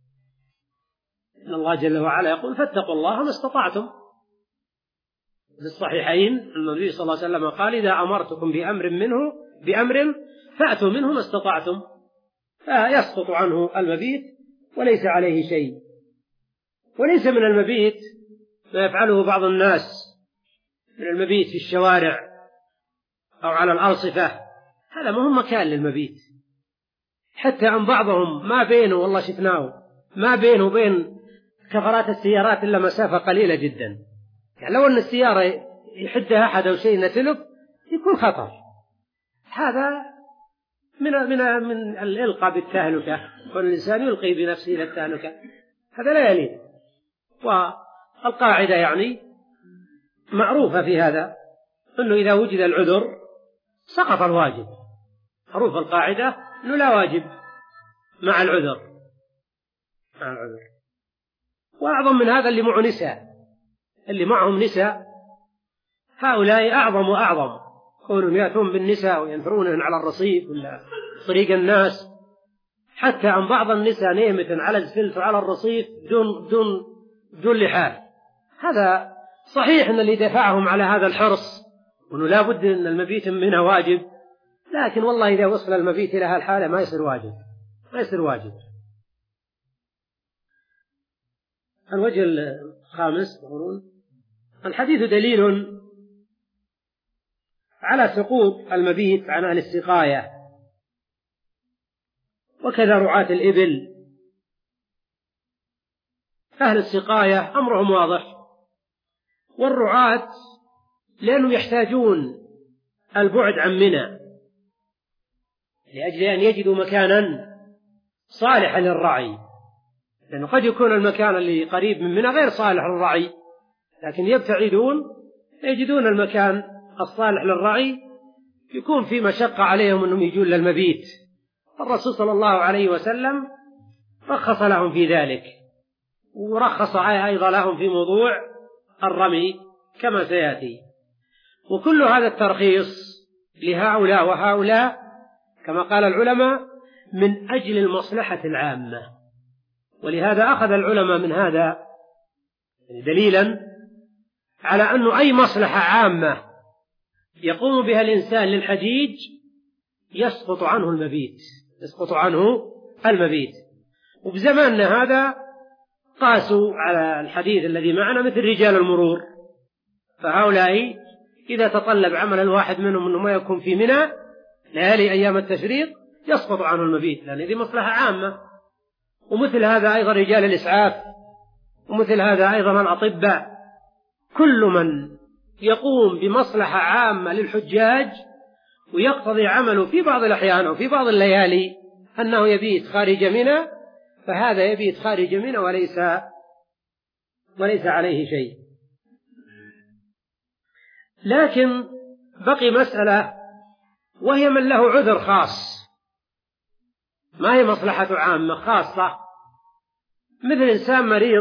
إن الله جل وعلا يقول: فاتقوا الله ما استطعتم. في الصحيحين النبي صلى الله عليه وسلم قال: إذا أمرتكم بأمر منه بأمر فأتوا منه ما استطعتم. فيسقط عنه المبيت وليس عليه شيء. وليس من المبيت ما يفعله بعض الناس من المبيت في الشوارع أو على الأرصفة، هذا ما هو مكان للمبيت. حتى عن بعضهم ما بينه والله شفناه ما بينه وبين كفرات السيارات إلا مسافة قليلة جدا، يعني لو أن السيارة يحدها أحد أو شيء نتلف يكون خطر. هذا من من من الإلقاء بالتهلكة، والإنسان يلقي بنفسه إلى التهلكة، هذا لا يليق. والقاعدة يعني معروفة في هذا، أنه إذا وجد العذر سقط الواجب. معروف القاعدة أنه لا واجب مع العذر مع العذر. وأعظم من هذا اللي معه نساء، اللي معهم نساء هؤلاء أعظم وأعظم، كونهم يأتون بالنساء وينثرونهن على الرصيف ولا طريق الناس. حتى عن بعض النساء نيمة على الزفلت وعلى الرصيف دون دون دون لحاف. هذا صحيح أن اللي دفعهم على هذا الحرص وأنه لا بد أن المبيت منها واجب، لكن والله إذا وصل المبيت إلى هالحالة ما يصير واجب ما يصير واجب. الوجه الخامس: الحديث دليل على سقوط المبيت عن أهل السقاية، وكذا رعاة الإبل. أهل السقاية أمرهم واضح، والرعاة لأنهم يحتاجون البعد عن منى لأجل أن يجدوا مكانا صالحا للرعي، لأنه قد يكون المكان اللي قريب من منى غير صالح للرعي، لكن يبتعدون يجدون المكان الصالح للرعي، يكون في مشقة عليهم أنهم يجون للمبيت. الرسول صلى الله عليه وسلم رخص لهم في ذلك، ورخص أيضا لهم في موضوع الرمي كما سيأتي. وكل هذا الترخيص لهؤلاء وهؤلاء كما قال العلماء من أجل المصلحة العامة. ولهذا أخذ العلماء من هذا دليلا على أن أي مصلحة عامة يقوم بها الإنسان للحجيج يسقط عنه المبيت يسقط عنه المبيت. وبزماننا هذا قاسوا على الحديث الذي معنا مثل رجال المرور، فهؤلاء إذا تطلب عمل الواحد منهم أنه ما يكون في منى ليالي أيام التشريق يسقط عنه المبيت، لأن هذه مصلحة عامة. ومثل هذا أيضا رجال الإسعاف، ومثل هذا أيضا الأطباء، كل من يقوم بمصلحة عامة للحجاج ويقتضي عمله في بعض الأحيان وفي بعض الليالي أنه يبيت خارج منى، فهذا يبيت خارج منى وليس وليس عليه شيء. لكن بقي مسألة، وهي من له عذر خاص، ما هي مصلحة عامة خاصة، مثل إنسان مريض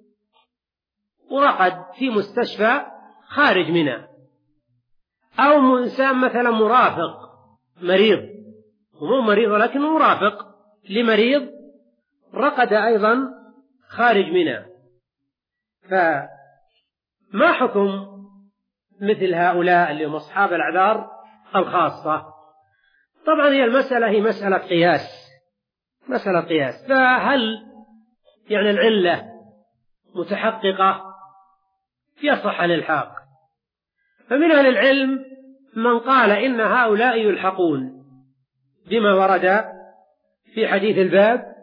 ورقد في مستشفى خارج منى، أو إنسان مثلا مرافق مريض، ومو مريض ولكن مرافق لمريض رقد أيضا خارج منى، فما حكم مثل هؤلاء اللي هم أصحاب الأعذار الخاصة؟ طبعا هي المسألة هي مسألة قياس مسألة قياس فهل يعني العلة متحققة يصح الإلحاق؟ فمن أهل العلم من قال إن هؤلاء يلحقون بما ورد في حديث الباب